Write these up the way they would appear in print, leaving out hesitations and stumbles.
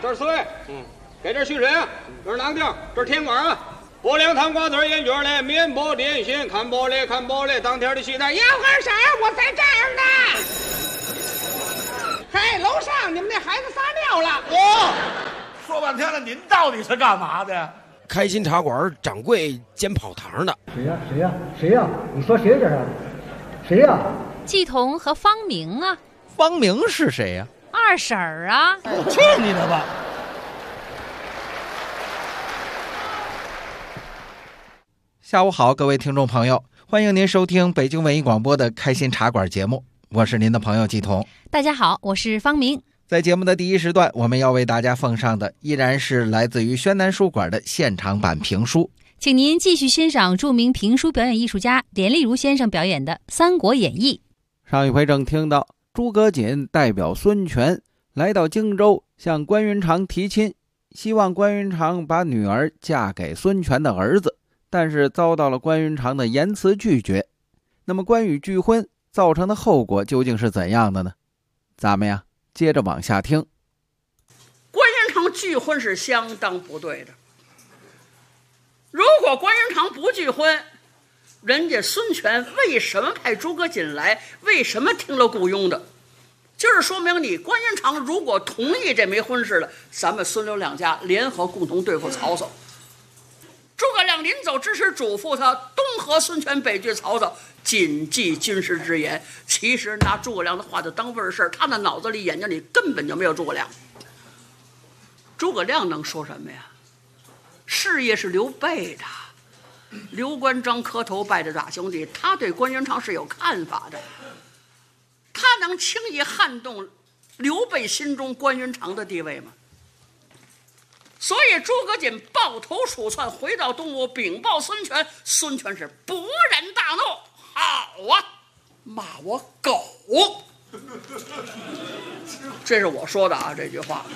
这是水，给这蓄水啊，这是囊丁，这是甜瓜啊。薄凉糖瓜子烟卷嘞，面包点心，看包嘞，当天的西餐，要干啥？我在这儿呢。嘿，楼上你们那孩子撒尿了。 说半天了，您到底是干嘛的？ 开心茶馆掌柜兼跑堂的。 谁呀？你说谁这是？谁呀？ 季彤和方明啊。 方明是谁呀？ 二婶儿啊。 去你的吧！ 下午好，各位听众朋友，欢迎您收听北京文艺广播的开心茶馆节目，我是您的朋友季彤。 大家好，我是方明。 在节目的第一时段，我们要为大家奉上的依然是来自于宣南书馆的现场版评书， 请您继续欣赏著名评书表演艺术家连丽如先生表演的《三国演义》。 上一回正听到诸葛瑾代表孙权来到荆州，向关云长提亲，希望关云长把女儿嫁给孙权的儿子，但是遭到了关云长的严词拒绝。那么关羽拒婚造成的后果究竟是怎样的呢？咱们呀接着往下听。 关云长拒婚是相当不对的。如果关云长不拒婚，人家孙权为什么派诸葛瑾来，为什么听了雇佣的？就是说明你关云长如果同意这枚婚事了，咱们孙刘两家联合共同对付曹操。诸葛亮临走之时嘱咐他，东和孙权，北拒曹操，谨记军师之言。其实拿诸葛亮的话就当回事，他的脑子里眼睛里根本就没有诸葛亮。诸葛亮能说什么呀？事业是刘备的，刘关张磕头拜的大兄弟，他对关云长是有看法的，他能轻易撼动刘备心中关云长的地位吗？所以诸葛瑾抱头鼠窜回到东吴，禀报孙权，孙权是勃然大怒，好啊，骂我狗。这是我说的啊，这句话。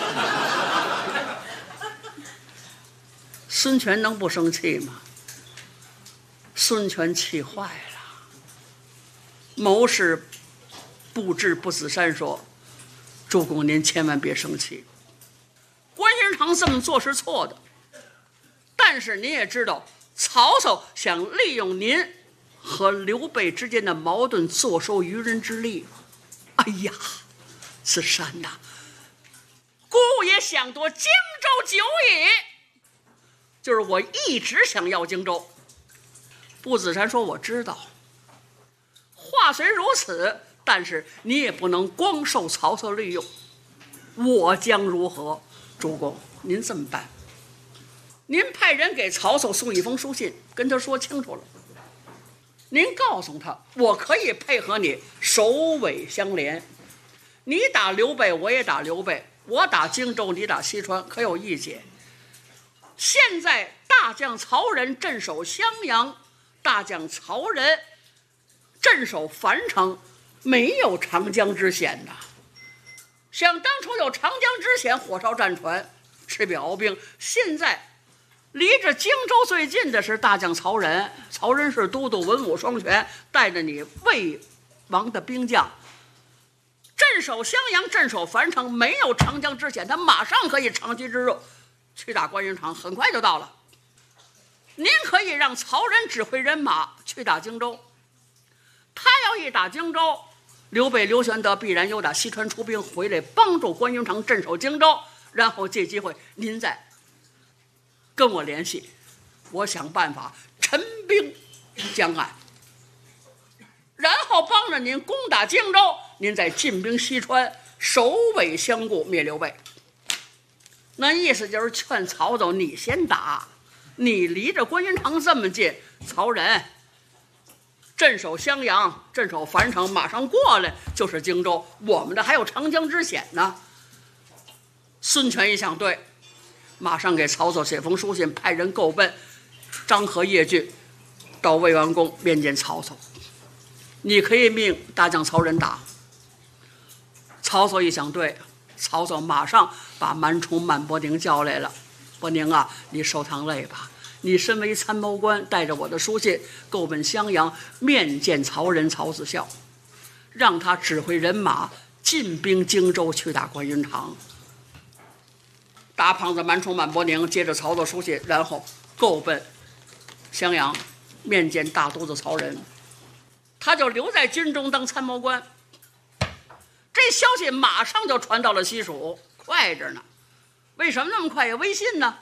孙权能不生气吗？孙权气坏了。谋士布置不死山说，主公您千万别生气，关云长这么做是错的，但是您也知道曹操想利用您和刘备之间的矛盾坐收渔人之利。哎呀，此山呐，孤也想夺荆州久矣，就是我一直想要荆州。步子山说，我知道，话虽如此，但是你也不能光受曹操利用，我将如何？主公您这么办，您派人给曹操送一封书信，跟他说清楚了，您告诉他，我可以配合你首尾相连，你打刘备我也打刘备，我打荆州你打西川，可有意见？现在大将曹仁镇守襄阳，大将曹仁镇守樊城，没有长江之险呐。想当初有长江之险，火烧战船，赤壁鏖兵，现在离着荆州最近的是大将曹仁，曹仁是都督，文武双全，带着你魏王的兵将镇守襄阳，镇守樊城，没有长江之险，他马上可以长驱直入去打关云长，很快就到了。您可以让曹仁指挥人马去打荆州，他要一打荆州，刘备刘玄德必然又打西川出兵回来帮助关云长镇守荆州，然后借机会您再跟我联系，我想办法陈兵江岸，然后帮着您攻打荆州，您再进兵西川，首尾相顾灭刘备。那意思就是劝曹操你先打，你离着关云长这么近，曹仁镇守襄阳，镇守樊城，马上过来就是荆州，我们的还有长江之险呢。孙权一想，对，马上给曹操写封书信，派人够奔张合、叶俊到魏王宫面见曹操，你可以命大将曹仁打。曹操一想，对，曹操马上把满宠满伯宁叫来了，伯宁啊，你受趟累吧，你身为参谋官，带着我的书信够奔襄阳面见曹仁曹子孝，让他指挥人马进兵荆州去打关云长。 大胖子满冲满伯宁接着曹操书信，然后够奔襄阳，面见大都督曹仁。他就留在军中当参谋官。这消息马上就传到了西蜀，快着呢。为什么那么快呀？微信呢？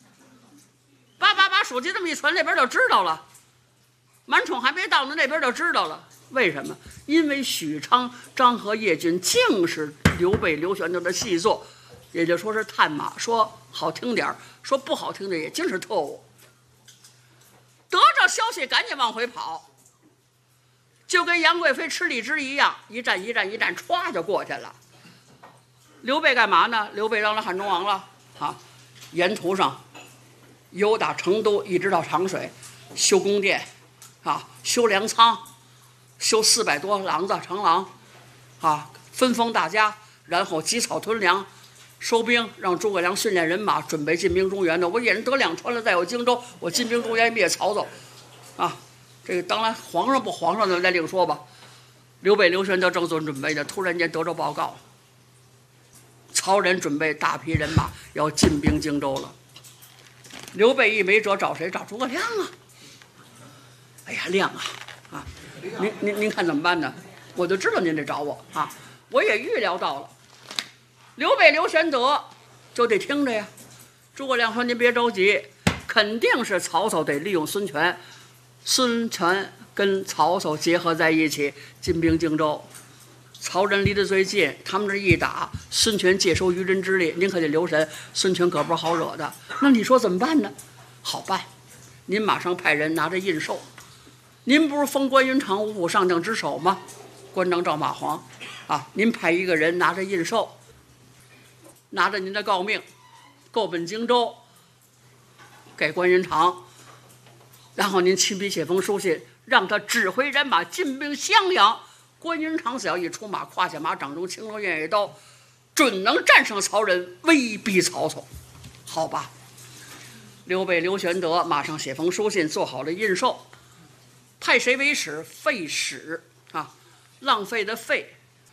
把手机这么一传，那边就知道了。满宠还没到呢，那边就知道了。为什么？因为许昌、张合、叶军竟是刘备、刘玄德的细作，也就说是探马。说好听点，说不好听的也竟是特务。得着消息，赶紧往回跑，就跟杨贵妃吃荔枝一样，一站，歘就过去了。刘备干嘛呢？刘备让了汉中王了啊！沿途上由打成都一直到长水，修宫殿啊，修粮仓，修400多廊子长廊啊，分封大家，然后积草屯粮，收兵，让诸葛亮训练人马，准备进兵中原的。我引人得两川了，再有荆州，我进兵中原灭曹操啊！这个当然皇上不皇上的再另说吧。刘备、刘玄德正做准备的，突然间得着报告，曹仁准备大批人马要进兵荆州了。刘备一没辙，找谁？找诸葛亮啊！哎呀，亮啊！您看怎么办呢？我就知道您得找我啊！我也预料到了。刘备、刘玄德就得听着呀。诸葛亮说：“您别着急，肯定是曹操得利用孙权，孙权跟曹操结合在一起进兵荆州。曹仁离得最近，他们这一打，孙权借收渔人之利，您可得留神，孙权可不是好惹的。那你说怎么办呢？好办，您马上派人拿着印绶。您不是封关云长五虎上将之首吗？关张赵马黄啊，您派一个人拿着印绶，拿着您的诰命，够奔荆州，给关云长，然后您亲笔写封书信，让他指挥人马进兵襄阳。关云长只要一出马，胯下马，掌中青龙偃月刀，准能战胜曹仁，威逼曹操。好吧，刘备、刘玄德马上写封书信，做好了印绶，派谁为使？废使啊，浪费的废，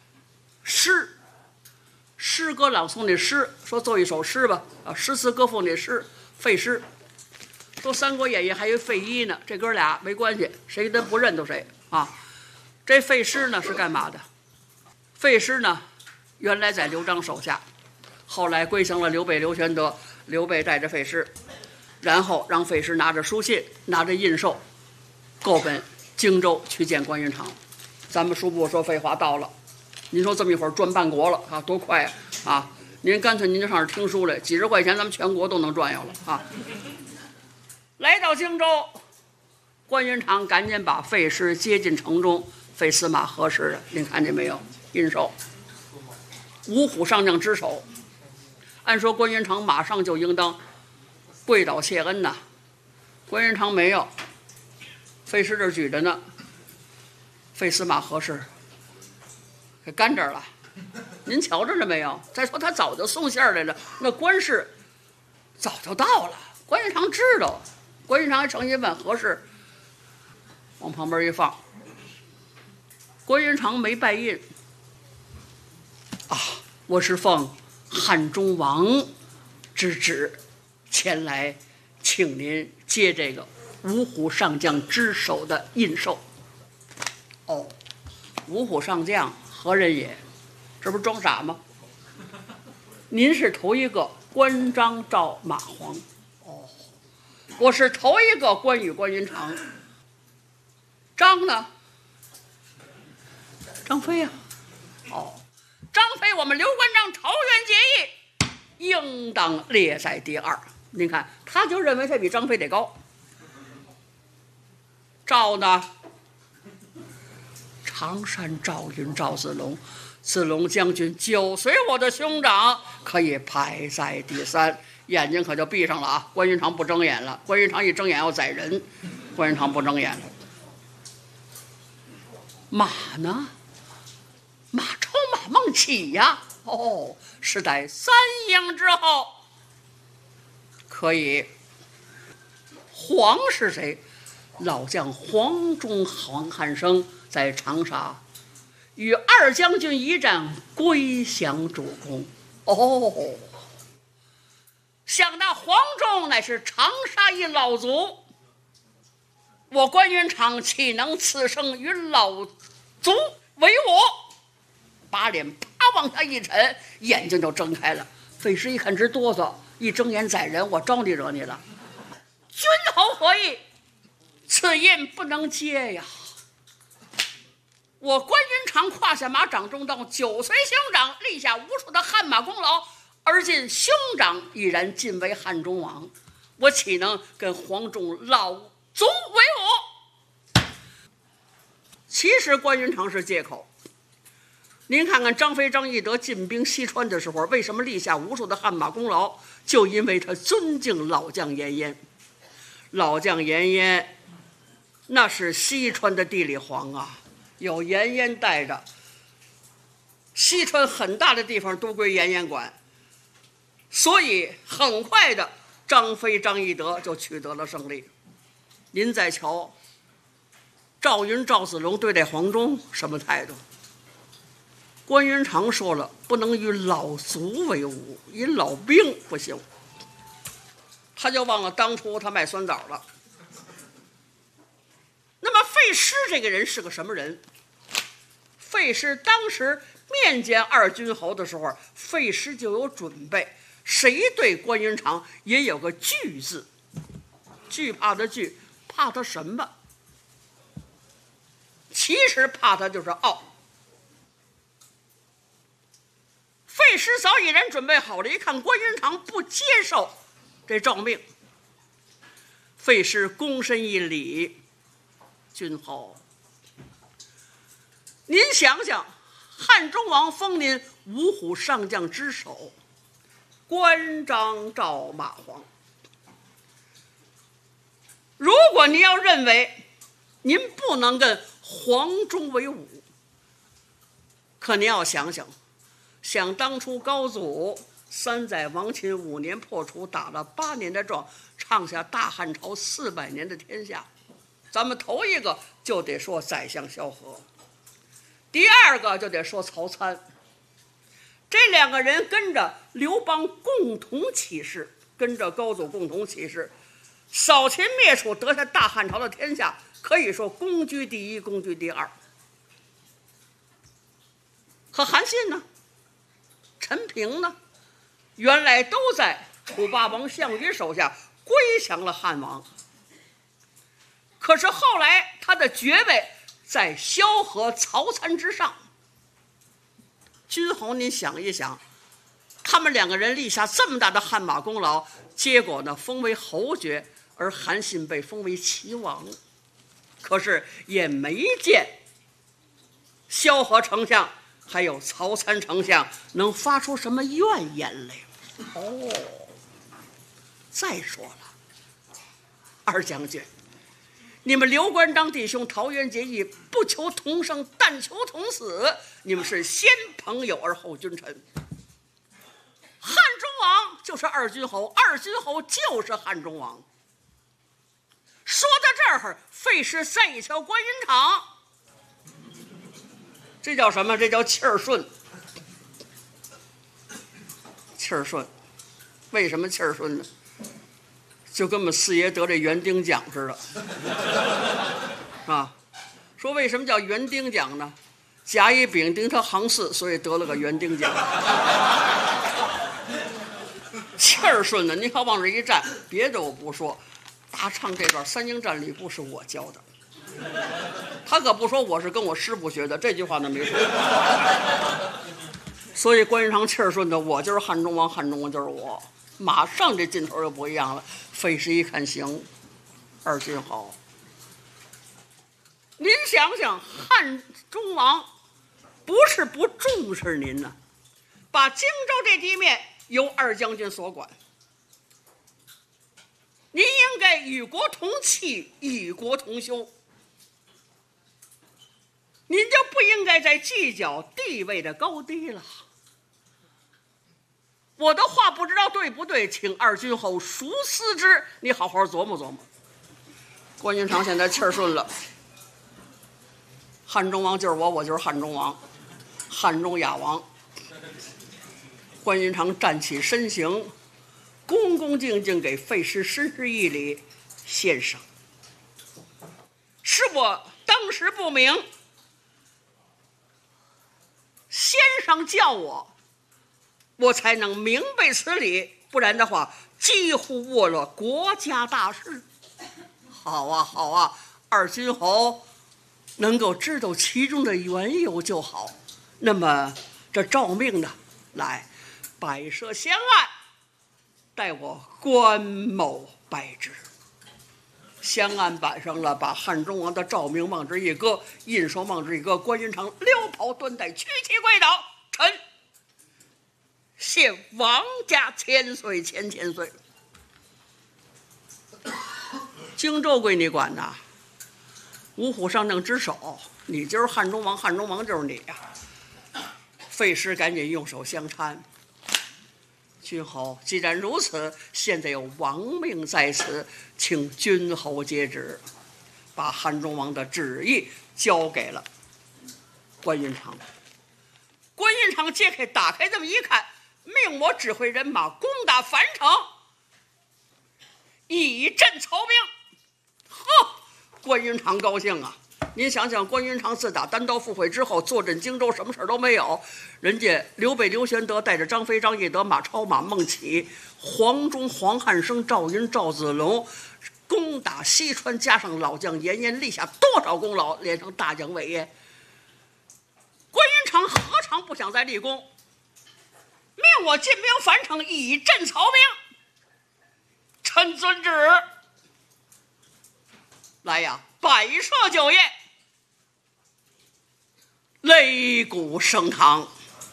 诗歌朗诵那诗，说奏一首诗吧啊，诗词歌赋那诗，废诗。说《三国演义》还有废一呢，这哥俩没关系，谁都不认得谁啊。这废诗呢是干嘛的？废诗呢，原来在刘璋手下，后来归降了刘备、刘玄德。刘备带着废诗，然后让废诗拿着书信，拿着印绶，够奔荆州去见关云长。咱们书部说废话到了，您说这么一会儿转半国了啊，多快啊！您干脆您就上这听书来，几十块钱咱们全国都能转悠了啊！来到荆州，关云长赶紧把废诗接进城中。废司马何氏的，您看见没有？印绶，五虎上将之首。按说关云长马上就应当跪倒谢恩呐，关云长没有，废诗这举着呢，废司马何氏给干这儿了。您瞧着了没有？再说他早就送信来了，那关氏早就到了，关云长知道。关云长还诚心问何氏，往旁边一放。关云长没拜印啊，我是奉汉中王之旨前来请您接这个五虎上将之首的印绶。哦，五虎上将何人也？这不是装傻吗？您是头一个关张赵马黄。哦，我是头一个关羽关云长。张呢？张飞呀，哦，张飞，我们刘关张桃园结义，应当列在第二。您看，他就认为他比张飞得高。赵呢？常山赵云赵子龙，子龙将军9随我的兄长，可以排在第3。眼睛可就闭上了啊！关云长不睁眼了，关云长一睁眼要宰人，关云长不睁眼了。马呢？马超马孟起呀！哦，是在3营之后。可以。黄是谁？老将黄忠、黄汉升在长沙与二将军一战，归降主公。哦， 想那黄忠乃是长沙一老祖，我关云长岂能此生与老祖为伍？把脸啪往下一沉，眼睛就睁开了。费时一看直哆嗦，一睁眼宰人，我招你惹你了？君侯何意？此印不能接呀！我关云长胯下马掌中刀，9岁兄长立下无数的汗马功劳，而今兄长已然晋为汉中王，我岂能跟黄忠老祖为伍？其实关云长是借口。您看看张飞、张翼德进兵西川的时候，为什么立下无数的汗马功劳？就因为他尊敬老将严淹。老将严淹那是西川的地理皇啊，有严淹带着，西川很大的地方都归严淹管，所以很快的张飞、张翼德就取得了胜利。您再瞧赵云、赵子龙对待黄忠什么态度？关云长说了，不能与老卒为伍，以老兵不行。他就忘了当初他卖酸枣了。那么费师这个人是个什么人？费师当时面见二军侯的时候，费师就有准备，谁对关云长也有个惧字，惧怕的惧，怕他什么？其实怕他就是傲。费师早已然准备好了，一看关云长不接受这诏命，费师躬身一礼：“君侯，您想想，汉中王封您五虎上将之首，关张赵马黄。如果您要认为您不能跟黄忠为伍，可您要想想，想当初高祖3载亡秦5年破除，打了8年的仗，创下大汉朝400年的天下。咱们头一个就得说宰相萧何，第二个就得说曹参。这2个人跟着刘邦共同起事，跟着高祖共同起事，扫秦灭楚，得下大汉朝的天下，可以说功居第一，功居第二。可韩信呢？陈平呢？原来都在楚霸王项羽手下归降了汉王，可是后来他的爵位在萧何、曹参之上。君侯，您想一想，他们2个人立下这么大的汗马功劳，结果呢，封为侯爵，而韩信被封为齐王。可是也没见萧何丞相还有曹参丞相能发出什么怨言来。再说了，二将军，你们刘关张弟兄桃园结义，不求同生，但求同死，你们是先朋友而后君臣。汉中王就是二军侯，二军侯就是汉中王。说到这儿，费时再一瞧关云长，这叫什么？这叫气儿顺。气儿顺，为什么气儿顺呢？就跟我们四爷得这园丁奖似的，啊，说为什么叫园丁奖呢？甲乙丙丁他行4，所以得了个园丁奖。气儿顺呢，您要往这一站，别的我不说，大唱这段三英战吕布是我教的，他可不说我是跟我师傅学的，这句话呢没说。所以关云长气儿顺的，我就是汉中王，汉中王就是我，马上这劲头就不一样了。费时一看，行，二军侯，您想想，汉中王不是不重视您呢，把荆州这地面由二将军所管，您应该与国同气，与国同修，您就不应该再计较地位的高低了。我的话不知道对不对，请二军侯熟思之，你好好琢磨琢磨。关云长现在气儿顺了，汉中王就是我，我就是汉中王，汉中雅王。关云长站起身形， 恭恭敬敬给费师深施一礼：“先生，是我当时不明，先生叫我才能明白此理，不然的话几乎误了国家大事。”好啊好啊，二军侯能够知道其中的缘由就好。那么这诏命呢，来摆设香案，待我关某拜之。香案摆上了，把汉中王的诏命往这一搁，印绶往这一搁，关云长撩袍断带，屈膝跪倒：“臣谢王家千岁千岁。”荆州归你管呐，五虎上将之首，你今儿汉中王，汉中王就是你呀！费师赶紧用手相搀：“君侯，既然如此，现在有王命在此，请君侯接旨。”把汉中王的旨意交给了关云长。关云长揭开打开这么一看，命我指挥人马攻打樊城，以镇曹兵。呵，关云长高兴啊！您想想，关云长自打单刀赴会之后，坐镇荆州，什么事都没有。人家刘备、刘玄德带着张飞、张翼德、马超、马孟起、黄忠、黄汉升、赵云、赵子龙，攻打西川，加上老将严颜，立下多少功劳，连成大将伟业。关云长何尝不想再立功？命我进兵樊城，以镇曹兵。臣遵旨。来呀，摆设酒宴，擂鼓升堂，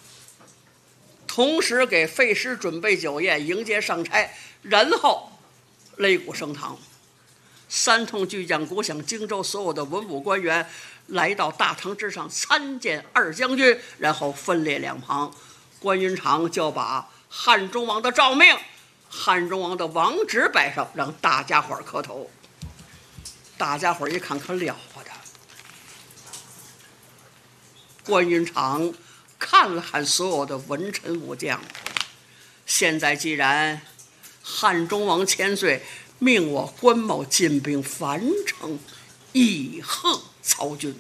同时给费师准备酒宴，迎接上差，然后擂鼓升堂。三通巨将鼓响，荆州所有的文武官员来到大堂之上参见二将军，然后分列两旁。关云长就把汉中王的诏命、汉中王的王旨摆上，让大家伙磕头。大家伙一看，可了不得。关云长看了看所有的文臣武将，现在既然汉中王千岁命我关某进兵樊城，以贺曹军，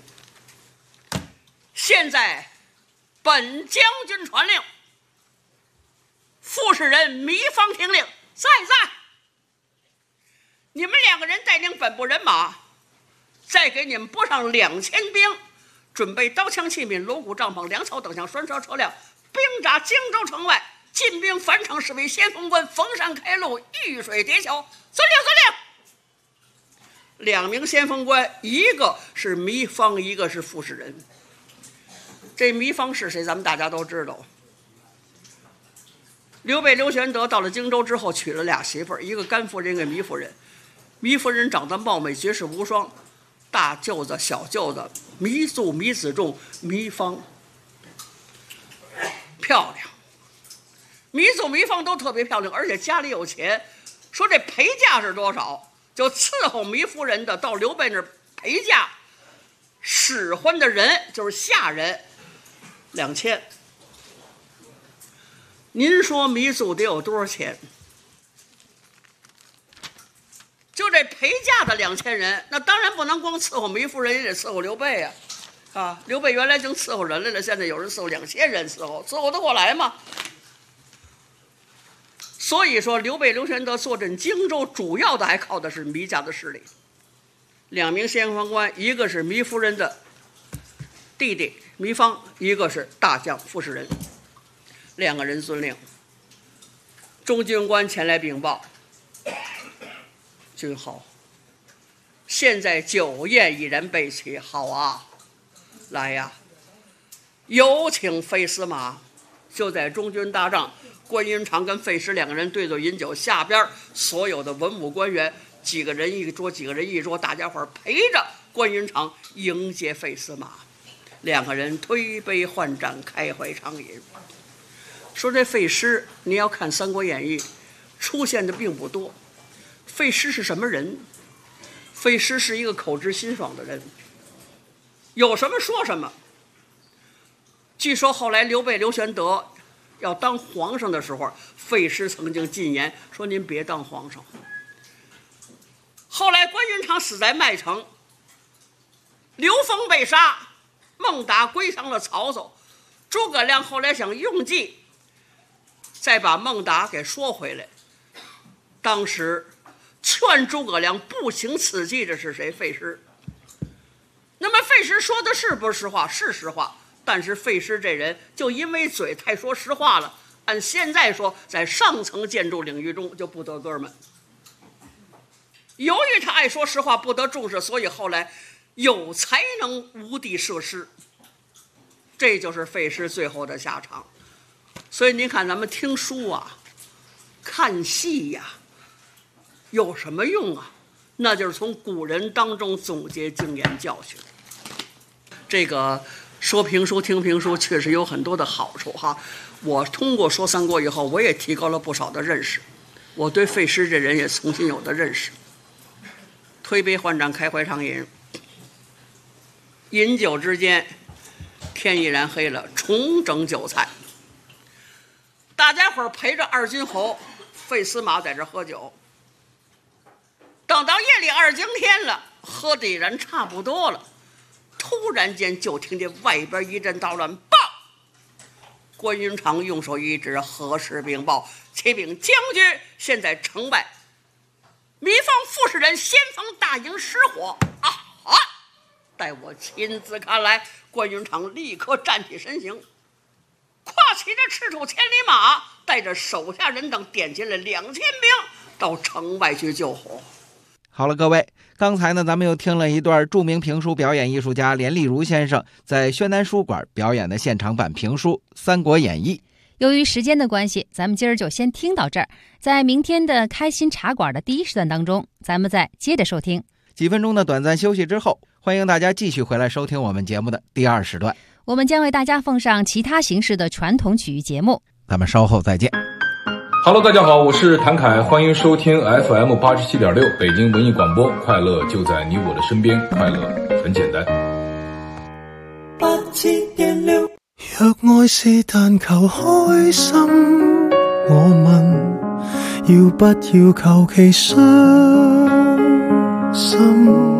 现在本将军传令，副使人糜芳听令，在。你们两个人带领本部人马，再给你们拨上2000兵，准备刀枪器皿、锣鼓帐篷、粮草等项拴车车辆，兵扎荆州城外，进兵樊城，是为先锋官，逢山开路，遇水叠桥。遵令。2名先锋官，一个是糜芳，一个是副使人。这糜芳是谁？咱们大家都知道。刘备、刘玄德到了荆州之后，娶了俩媳妇儿，一个甘夫人，一个糜夫人。糜夫人长得貌美，绝世无双，大舅子、小舅子，糜祖、糜子重、糜芳，漂亮。糜祖、糜芳都特别漂亮，而且家里有钱。说这陪嫁是多少？就伺候糜夫人的到刘备那儿陪嫁，使唤的人就是下人2000。您说糜祖得有多少钱？就这陪嫁的2000人，那当然不能光伺候糜夫人，也得伺候刘备啊！刘备原来净伺候人来了，现在有人伺候2000人伺候得过来吗？所以说，刘备、刘玄德坐镇荆州，主要的还靠的是糜家的势力。2名先锋官，一个是糜夫人的弟弟糜芳，一个是大将副使人，2个人遵令。中军官前来禀报：君侯，现在酒宴已然备齐，好啊，来呀，有请费司马。就在中军大帐，关云长跟费师2个人对坐饮酒，下边所有的文武官员，几个人一桌，几个人一桌，大家伙陪着关云长迎接费司马。2个人推杯换盏，开怀畅饮。说这费师，你要看《三国演义》，出现的并不多。费师是什么人？费师是一个口直心爽的人，有什么说什么。据说后来刘备、刘玄德要当皇上的时候，费时曾经进言说：“您别当皇上。”后来关云长死在麦城，刘封被杀，孟达归降了曹操。诸葛亮后来想用计，再把孟达给说回来。当时劝诸葛亮不行此计的是谁？费时。那么费时说的是不是实话？是实话。但是费时这人就因为嘴太说实话了，按现在说，在上层建筑领域中就不得哥们。由于他爱说实话，不得重视，所以后来有才能无地设施，这就是费时最后的下场。所以您看，咱们听书啊，看戏呀，有什么用啊？那就是从古人当中总结经验教训。这个说评书、听评书确实有很多的好处哈。我通过说三国以后，我也提高了不少的认识，我对费时这人也重新有的认识。推杯换盏，开怀畅饮，饮酒之间，天已然黑了，重整酒菜。大家伙陪着二军侯费司马在这喝酒。等到夜里二更天了，喝的已然差不多了，突然间就听见外边一阵大乱，报！关云长用手一指，何时禀报？启禀将军，现在城外糜芳傅士人先锋大营失火啊！待我亲自看来。关云长立刻站起身形，跨骑着赤兔千里马，带着手下人等点进了2000兵到城外去救火。 好了，各位，刚才呢，咱们又听了一段著名评书表演艺术家连丽如先生在宣南书馆表演的现场版评书《三国演义》。 由于时间的关系，咱们今儿就先听到这儿。在明天的开心茶馆的第一时段当中，咱们再接着收听。 几分钟的短暂休息之后，欢迎大家继续回来收听我们节目的第二时段。 我们将为大家奉上其他形式的传统曲艺节目。 咱们稍后再见。 Hello， 大家好，我是谭凯，欢迎收听 FM 87.6北京文艺广播，快乐就在你我的身边，快乐很简单。 87.6，若愛是但求開心，我問要不要求其傷心？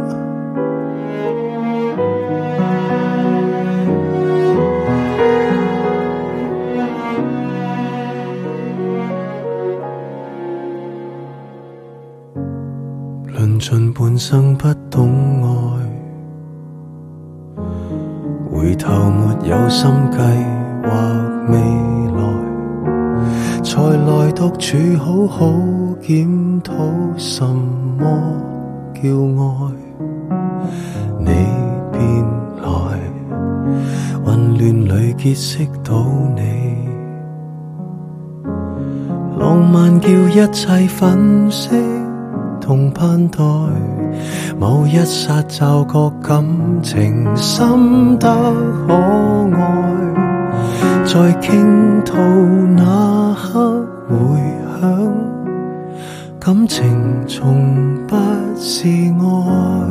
論盡半生不懂愛，回頭沒有心計劃未來，才來獨處好好檢討什麼叫愛。你便來，混亂裏結識到你，浪漫叫一切粉飾同盼待，某一剎驟覺感情深得可愛，在傾吐那刻回響，感情從不是愛。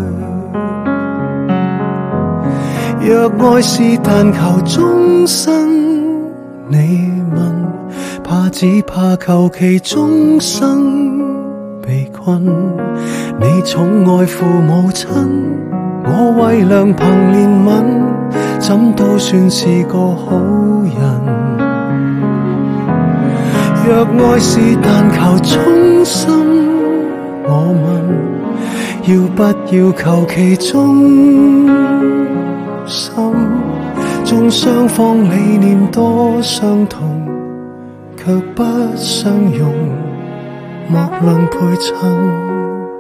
若愛是但求終身，你問怕只怕求其終生被困，你寵愛父母親，我為良朋憐憫，怎都算是個好人。若愛是但求衷心，我問要不要求其忠心？縱雙方理念多相同，卻不相容，莫論配襯。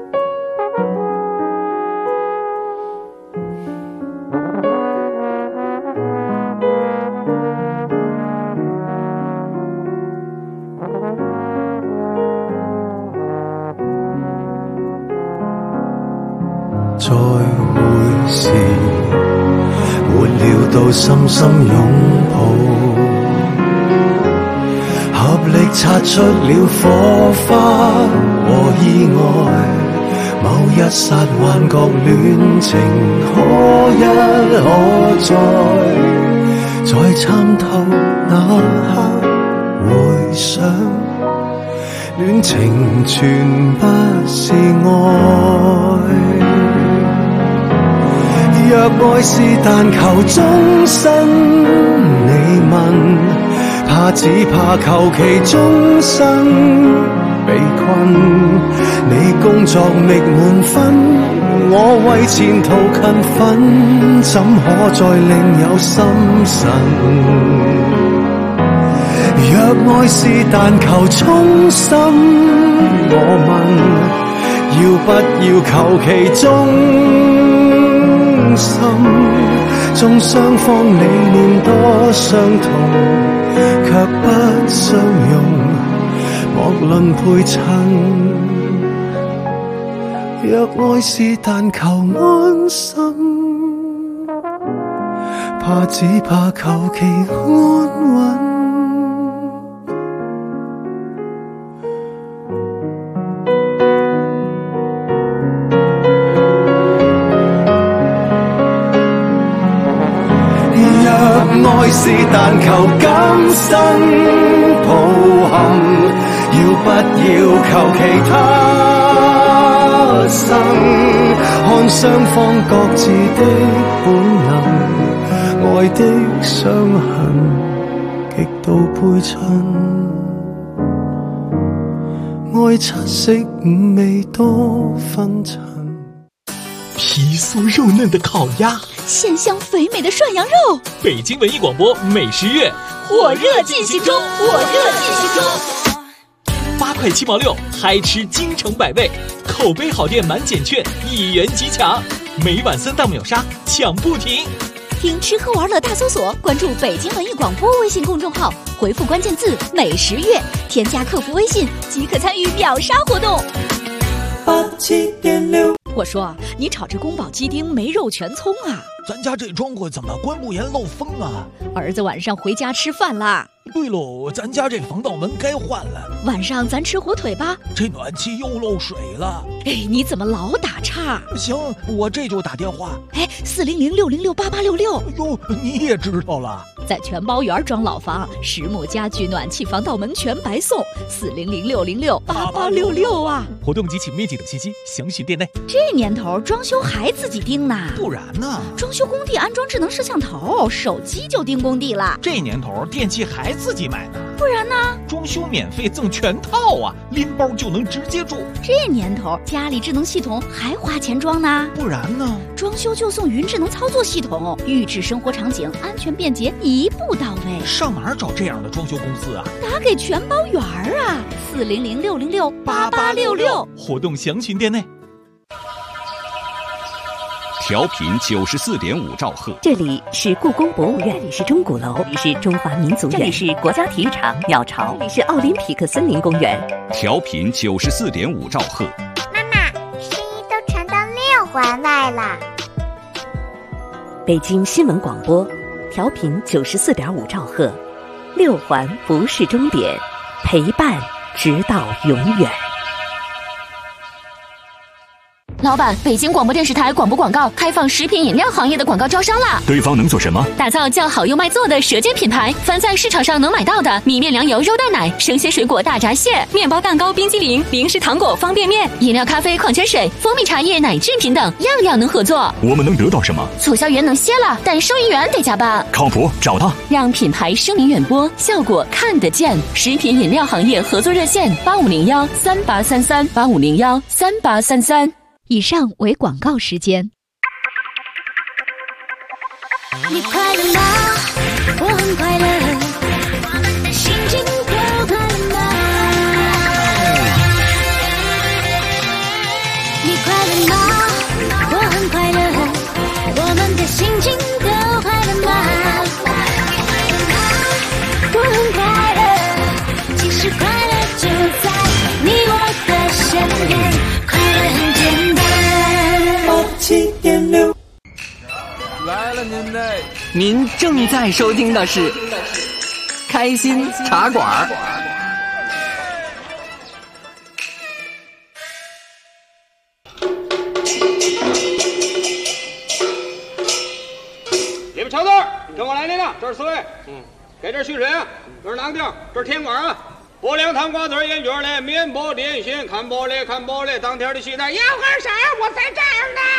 再會時，沒料到深深擁抱，合力擦出了火花和意外，某一剎幻覺戀情可一可再，在參透那刻想，戀情全不是愛。若愛是但求終身，你問，怕只怕求其終生被困。你工作覓滿分，我為前途勤奮，怎可再另有心神？若愛是但求衷心，我問，要不要求其忠心？縱雙方理念多相同，卻不相容，莫論配襯。若愛是但求安心，只怕求其安穩。愛是但求今生抱憾，要不要求其他生？看雙方各自的本能，愛的傷痕極度配襯，愛七色五味多紛陳。 皮酥肉嫩的烤鸭， 鲜香肥美的涮羊肉。 北京文艺广播美食月火热进行中 ，8块7毛6，嗨吃京城百味，口碑好店满减券1元即抢，每晚3档秒杀抢不停。 听吃喝玩乐大搜索，关注北京文艺广播微信公众号，回复关键字美食月，添加客服微信即可参与秒杀活动。 87.6。 我说你炒这宫保鸡丁没肉全葱啊？ 咱家这窗户怎么关不严漏风啊？ 儿子晚上回家吃饭啦。 对喽，咱家这防盗门该换了。 晚上咱吃火腿吧。 这暖气又漏水了。 哎，你怎么老打岔？ 行，我这就打电话。 哎，400-606-8866。 哟，你也知道了。 在全包园装老房，10亩家具、暖气、防盗门全白送，400-606-8866啊！ 活动及请面积等信息详询店内。 这年头装修还自己盯呢？ 不然呢？ 装修工地安装智能摄像头，手机就盯工地了。 这年头电器还自己买呢？ 不然呢？ 装修免费赠全套啊，拎包就能直接住。 这年头家里智能系统还花钱装呢？ 不然呢？ 装修就送云智能操作系统，预制生活场景，安全便捷，一步到位。 上哪儿找这样的装修公司啊？ 打给全包园啊，400-606-8866。 活动详询店内。 调频94.5兆赫， 这里是故宫博物院，这里是钟鼓楼，这里是中华民族院，这里是国家体育场鸟巢，这里是奥林匹克森林公园。 调频94.5兆赫。 妈妈，声音都传到6环外了。 北京新闻广播，调频94.5兆赫，6环不是终点，陪伴直到永远。 老板，北京广播电视台广播广告开放食品饮料行业的广告招商啦！ 对方能做什么？ 打造叫好又卖座的舌尖品牌，凡在市场上能买到的米面粮油肉蛋奶、生鲜水果大闸蟹、面包蛋糕、冰激凌、零食糖果、方便面、饮料、咖啡、矿泉水、蜂蜜茶叶、奶制品等，样样能合作。 我们能得到什么？ 促销员能歇了，但收银员得加班。 靠谱，找他， 让品牌声名远播，效果看得见。食品饮料行业合作热线8501-3833，8501-3833。以上为广告时间。 你快乐吗？我很快乐，我们的心情都快乐吗？你快乐吗？我很快乐，我们的心情都快乐吗？我很快乐，其实快乐就在你我的身边，快乐很简单。 87.6。 来了您嘞！ 您正在收听的是开心茶馆。 你们瞧字，跟我来您了，这是4位。给这蓄水啊，这是囊丁，这是天管啊。 拨凉糖瓜子烟卷嘞，面包点心，看玻璃看玻璃，当天的西单，要干啥？我在这儿呢。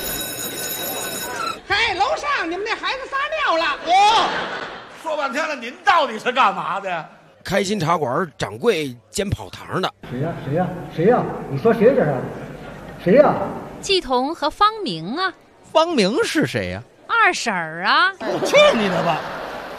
嘿，楼上你们那孩子撒尿了。 说半天了，您到底是干嘛的呀？ 开心茶馆掌柜兼跑堂的。 谁呀？谁呀？谁呀？你说谁这是？谁呀？ 季彤和方明啊。 方明是谁呀？ 二婶儿啊。 去你的吧！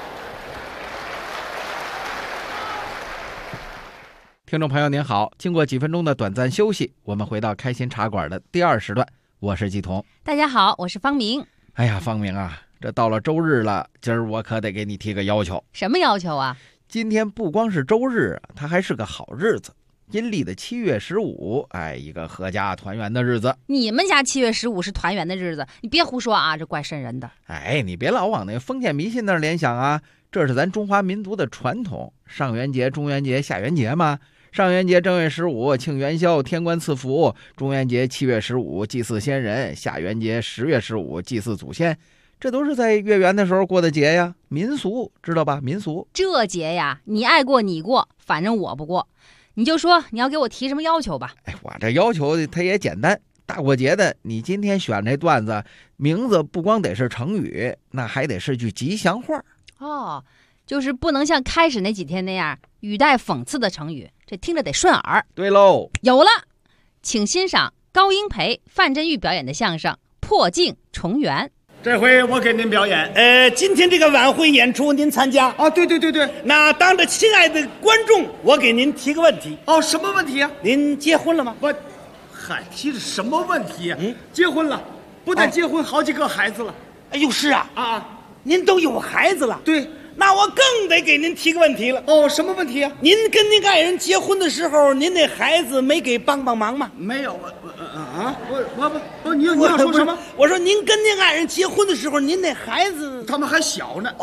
听众朋友您好，经过几分钟的短暂休息，我们回到开心茶馆的第2时段，我是季彤。 大家好，我是方明。 哎呀，方明啊，这到了周日了，今儿我可得给你提个要求。 什么要求啊？ 今天不光是周日，它还是个好日子，阴历的7月15，一个合家团圆的日子。 你们家7月15是团圆的日子，你别胡说啊，这怪瘆人的。 你别老往那封建迷信那儿联想啊，这是咱中华民族的传统，上元节、中元节、下元节嘛。上元节正月15庆元宵，天官赐福；中元节7月15祭祀先人；下元节10月15祭祀祖先。这都是在月圆的时候过的节呀，民俗知道吧？民俗这节呀，你爱过你过，反正我不过。你就说你要给我提什么要求吧。 我这要求它也简单，大过节的，你今天选这段子名字不光得是成语，那还得是句吉祥话。 就是不能像开始那几天那样语带讽刺的成语，这听着得顺耳。 对喽， 有了，请欣赏高英培、范振钰表演的相声《破镜重圆》。 这回我给您表演。今天这个晚会演出您参加啊？对。那当着亲爱的观众，我给您提个问题。什么问题啊？您结婚了吗？提的什么问题啊？结婚了，不但结婚，好几个孩子了。哎呦，是啊。您都有孩子了。对。那我更得给您提个问题了。什么问题啊？您跟您爱人结婚的时候，您那孩子没给帮忙吗？没有。你要说什么？我说您跟您爱人结婚的时候，您那孩子他们还小呢。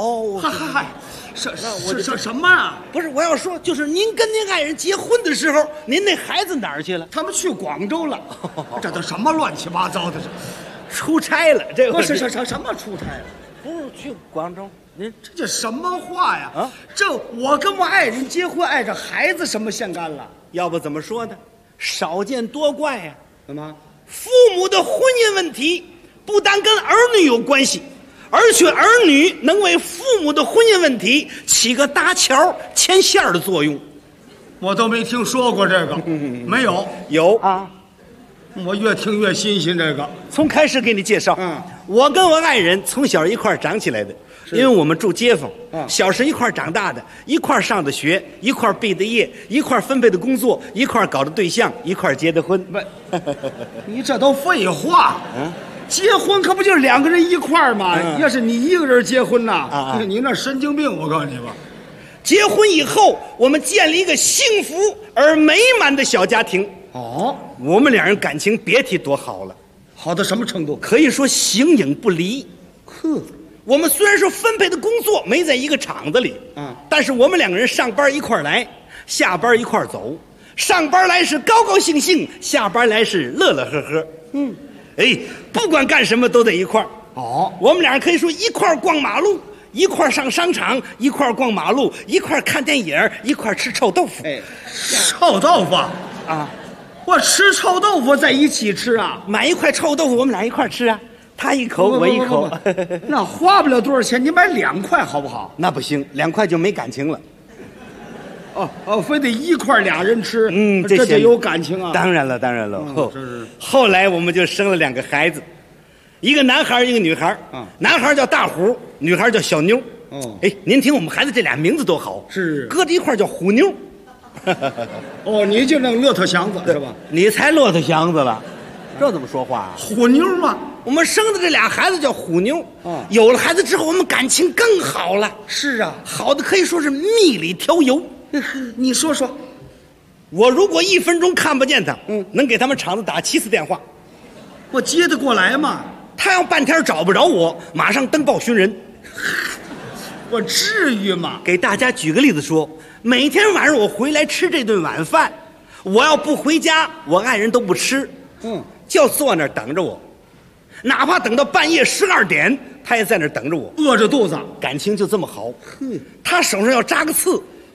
什么啊？不是，我要说就是您跟您爱人结婚的时候，您那孩子哪儿去了？他们去广州了。这都什么乱七八糟的？出差了。这不是什么出差了？不是去广州。您这什么话呀？这我跟我爱人结婚，碍着孩子什么相干了？要不怎么说呢？少见多怪呀！怎么？父母的婚姻问题不单跟儿女有关系，而且儿女能为父母的婚姻问题起个搭桥牵线的作用。我都没听说过这个。没有？有啊。我越听越新鲜。这个从开始给你介绍。我跟我爱人从小一块长起来的。因为我们住街坊，小时一块长大的，一块上的学，一块毕的业，一块分配的工作，一块搞的对象，一块结的婚。你这都废话。结婚可不就是2个人一块吗？要是你一个人结婚呐，你那神经病！我告诉你吧。结婚以后，我们建立一个幸福而美满的小家庭。我们2人感情别提多好了。好到什么程度？可以说形影不离。我们虽然说分配的工作没在一个厂子里，但是我们2个人上班一块来，下班一块走，上班来是高高兴兴，下班来是乐乐呵呵。不管干什么都在一块儿。我们2人可以说一块逛马路，一块上商场，一块逛马路，一块看电影，一块吃臭豆腐。臭豆腐啊！我吃臭豆腐在一起吃啊！买一块臭豆腐，我们俩一块吃啊。他一口我一口，那花不了多少钱，你买2块好不好？那不行，2块就没感情了。非得一块2人吃，这就有感情啊！当然了。后来我们就生了2个孩子，一个男孩，一个女孩。男孩叫大虎，女孩叫小妞。您听我们孩子这俩名字多好，是搁在一块叫虎妞。你就那个骆驼祥子是吧？你才骆驼祥子了。这怎么说话啊？虎妞嘛，我们生的这俩孩子叫虎妞。有了孩子之后，我们感情更好了。是啊，好的可以说是蜜里调油。你说说，我如果1分钟看不见他，能给他们厂子打7次电话，我接得过来吗？他要半天找不着我，马上登报寻人。我至于吗？给大家举个例子说，每天晚上我回来吃这顿晚饭，我要不回家，我爱人都不吃。就坐那儿等着我，哪怕等到半夜12点，他也在那儿等着我，饿着肚子，感情就这么好。他手上要扎个刺，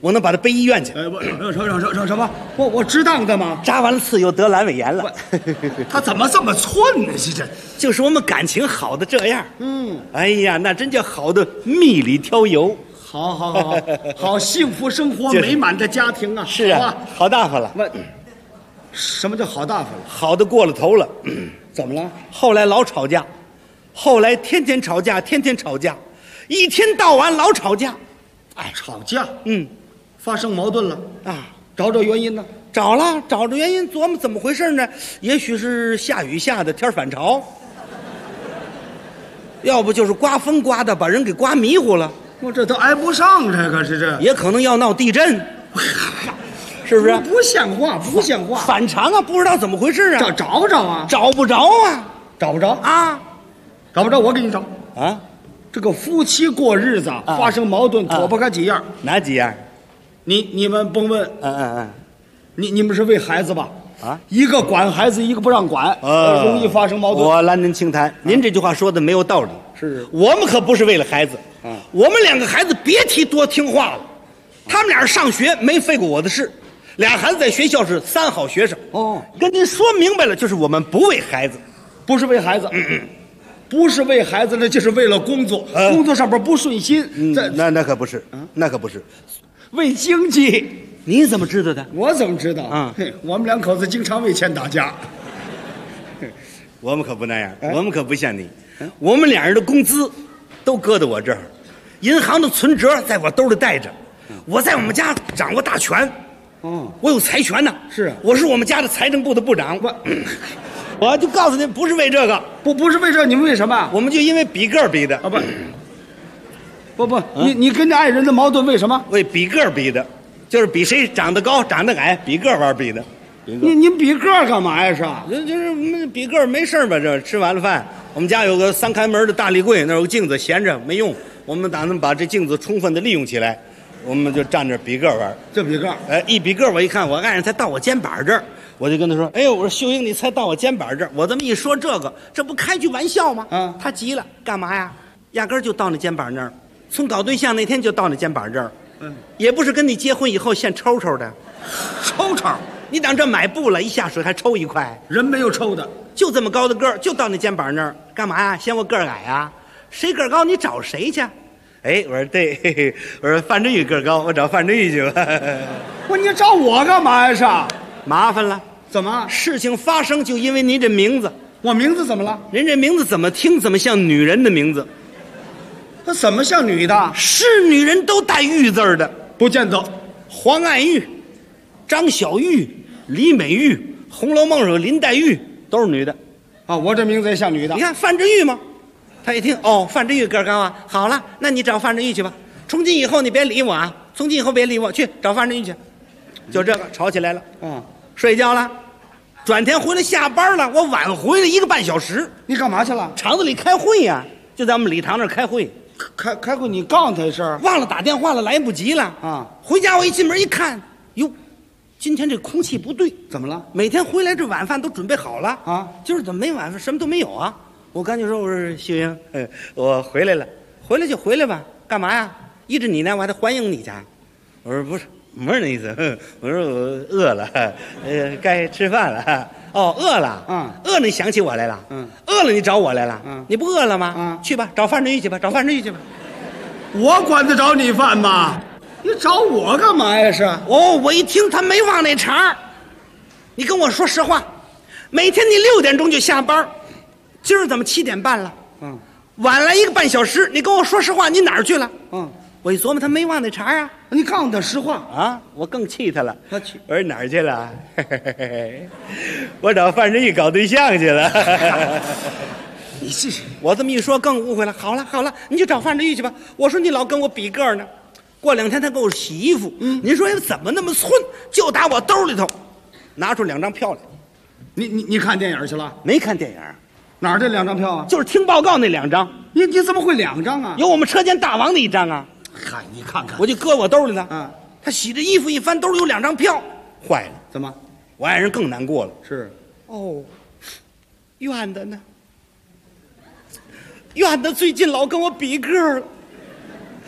我能把他背医院去。 什么？我值当的吗？ 扎完了刺又得阑尾炎了。 他怎么这么寸呢？这就是我们感情好的这样。哎呀，那真叫好的蜜里挑油。 好，幸福生活，美满的家庭啊！ 是啊，好大发了。 什么叫好大发了？ 好的过了头了。 怎么了？ 后来老吵架，后来天天吵架，一天到晚老吵架。 哎，吵架，发生矛盾了啊？找原因呢？ 找着原因，琢磨怎么回事呢？也许是下雨下的天反潮，要不就是刮风刮的把人给刮迷糊了。 我这都挨不上，这个是这， 也可能要闹地震，是不是？ 不像话， 反常啊！不知道怎么回事啊？ 找不着啊？ 找不着啊？ 找不着啊？ 找不着，我给你找啊！ 这个夫妻过日子发生矛盾，躲不开几样。 哪几样？ 你们甭问。你们是为孩子吧？啊，一个管孩子，一个不让管，容易发生矛盾。 我拦您轻谈，您这句话说的没有道理。 是我们可不是为了孩子。我们两个孩子别提多听话了，他们俩上学没费过我的事，俩孩子在学校是3好学生。跟您说明白了，就是我们不为孩子， 不是为孩子，不是为孩子，那就是为了工作，工作上边不顺心。 那可不是，那可不是， 为经济。 你怎么知道的？ 我怎么知道？我们2口子经常为钱打架。 我们可不那样，我们可不像你，我们俩人的工资都搁在我这儿，银行的存折在我兜里带着，我在我们家掌握大权。我有财权呢。 是， 我是我们家的财政部的部长。我就告诉您，不是为这个， 不是为这，你们为什么？ 我们就因为比个比的啊！ 不，你跟你爱人的矛盾为什么？ 为比个比的，就是比谁长得高、长得矮，比个玩比的。 你比个干嘛呀？ 就是比个没事吧？这吃完了饭，我们家有个3开门的大立柜，那有个镜子闲着没用，我们打算把这镜子充分的利用起来，我们就站着比个玩。 这比个， 一比个，我一看我爱人才到我肩膀这儿，我就跟他说：“哎呦，我说秀英，你才到我肩膀这儿。”我这么一说，这不开句玩笑吗？他急了，干嘛呀？压根儿就到你肩膀那儿，从搞对象那天就到你肩膀这儿。也不是跟你结婚以后现抽抽的， 抽。 你当这买布了，一下水还抽1块， 人没有抽的， 就这么高的个儿，就到你肩膀那儿，干嘛呀？嫌我个儿矮啊？谁个儿高你找谁去？哎，我说对，嘿嘿，我说范振钰个儿高，我找范振钰去吧。 你找我干嘛呀？是麻烦了， 怎么？ 事情发生就因为您这名字。 我名字怎么了？ 人这名字怎么听怎么像女人的名字？ 他怎么像女的？ 是女人都带玉字的， 不见得。 黄爱玉、张小玉、李美玉，《红楼梦》有林黛玉，都是女的。 我这名字也像女的。 你看范振钰吗？他一听，范振钰个儿高啊，好了，那你找范振钰去吧。从今以后你别理我啊，从今以后别理我，去找范振钰去。就这个吵起来了。睡觉了，转天回来下班了，我晚回来1个半小时。 你干嘛去了？ 厂子里开会呀，就在我们礼堂那儿开会。 开会，你告诉他一声， 忘了打电话了，来不及了。回家我一进门一看，哟，今天这空气不对， 怎么了？ 每天回来这晚饭都准备好了今儿怎么没晚饭，什么都没有啊？我赶紧说，我说秀英，我回来了，回来就回来吧，干嘛呀？依着你呢，我还得欢迎你去。我说不是那意思，我说我饿了，该吃饭了。饿了，饿了你想起我来了，饿了你找我来了，你不饿了吗？去吧，找范振钰去吧，找范振钰去吧。 我管得着你饭吗？你找我干嘛呀？是我一听他没忘那茬，你跟我说实话，每天你6点钟就下班，今儿怎么7点半了？晚来1个半小时，你跟我说实话，你哪儿去了？我一琢磨，他没忘那茬啊。 你告诉他实话啊！我更气他了。我说哪儿去了？我找范振钰搞对象去了。 你这， 我这么一说更误会了。好了，你就找范振钰去吧。我说你老跟我比个儿呢。过2天他给我洗衣服，您说怎么那么寸？就打我兜里头拿出2张票来。 你看电影去了？ 没看电影。 哪儿这2张票啊？ 就是听报告那2张。 你怎么会2张啊？ 有我们车间大王的1张啊。 嗨，你看看， 我就搁我兜里呢。他洗着衣服一翻，兜里有2张票，坏了。 怎么？ 我爱人更难过了。 是。 院子呢？院子最近老跟我比个了。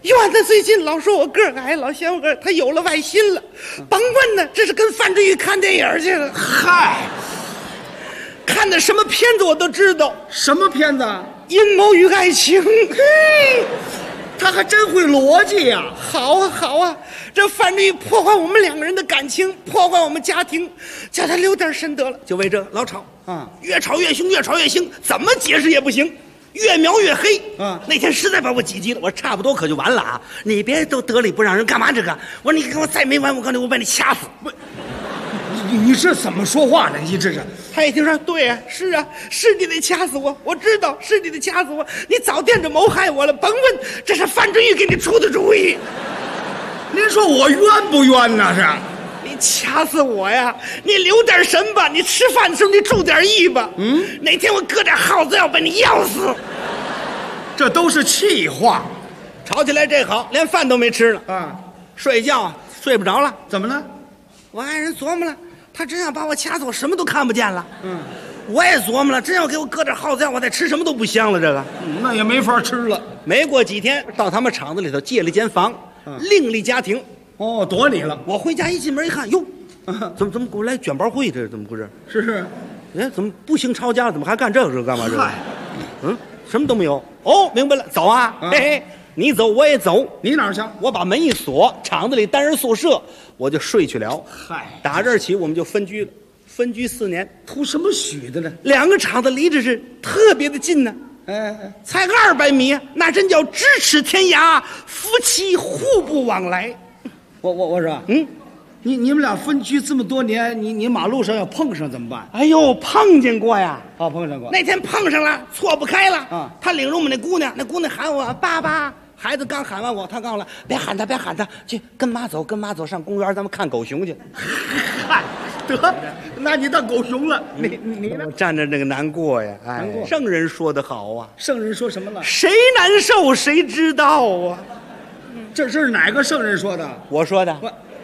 院子最近老说我个儿矮，老嫌我个儿，他有了外心了。甭问呢，这是跟范志毅看电影去了。 嗨， 看的什么片子我都知道。 什么片子？ 阴谋与爱情。嘿， 他还真会逻辑呀！ 好啊，好啊，这范志毅破坏我们两个人的感情，破坏我们家庭，叫他留点神得了。就为这老吵啊，越吵越凶，越吵越凶，怎么解释也不行。越描越黑啊！那天实在把我急急了，我说差不多可就完了啊！你别都得理不让人，干嘛这个？我说你跟我再没完，我告诉你，我把你掐死！ 你这怎么说话呢？你这是？ 他一听说，对啊，是啊，是你得掐死我，我知道是你得掐死我，你早惦着谋害我了。甭问，这是范志毅给你出的主意。 您说我冤不冤呢？是？ 你掐死我呀！你留点神吧，你吃饭的时候你注点意吧。哪天我搁点耗子药把你药死。 这都是气话。 吵起来这好，连饭都没吃了啊！睡觉睡不着了， 怎么了？ 我爱人琢磨了，他真要把我掐死，我什么都看不见了。我也琢磨了，真要给我搁点耗子药，我再吃什么都不香了。这个， 那也没法吃了。 没过几天，到他们厂子里头借了间房，另立家庭。 哦，躲你了。 我回家一进门一看，哟，怎么给我来卷包会？这是怎么回事？ 是， 哎，怎么不兴抄家了？怎么还干这个？这干嘛？这什么都没有。哦，明白了，走啊！嘿嘿，你走我也走。 你哪儿去？ 我把门一锁，厂子里单人宿舍，我就睡去了。 嗨， 打这儿起我们就分居了，分居4年。 图什么许的呢？ 两个厂子离着是特别的近呢。才个200米，那真叫咫尺天涯，夫妻互不往来。 我说，你们俩分居这么多年，你马路上要碰上怎么办？ 哎呦，碰见过呀！ 啊，碰上过。 那天碰上了，错不开了啊！他领着我们那姑娘，那姑娘喊我爸爸，孩子刚喊完我，他告诉了，别喊他，别喊他，去跟妈走，跟妈走上公园，咱们看狗熊去。 嗨，得，那你当狗熊了，你呢？ 我站着那个难过呀！哎， 难过。 圣人说得好啊， 圣人说什么了？ 谁难受谁知道啊。 这是哪个圣人说的？ 我说的。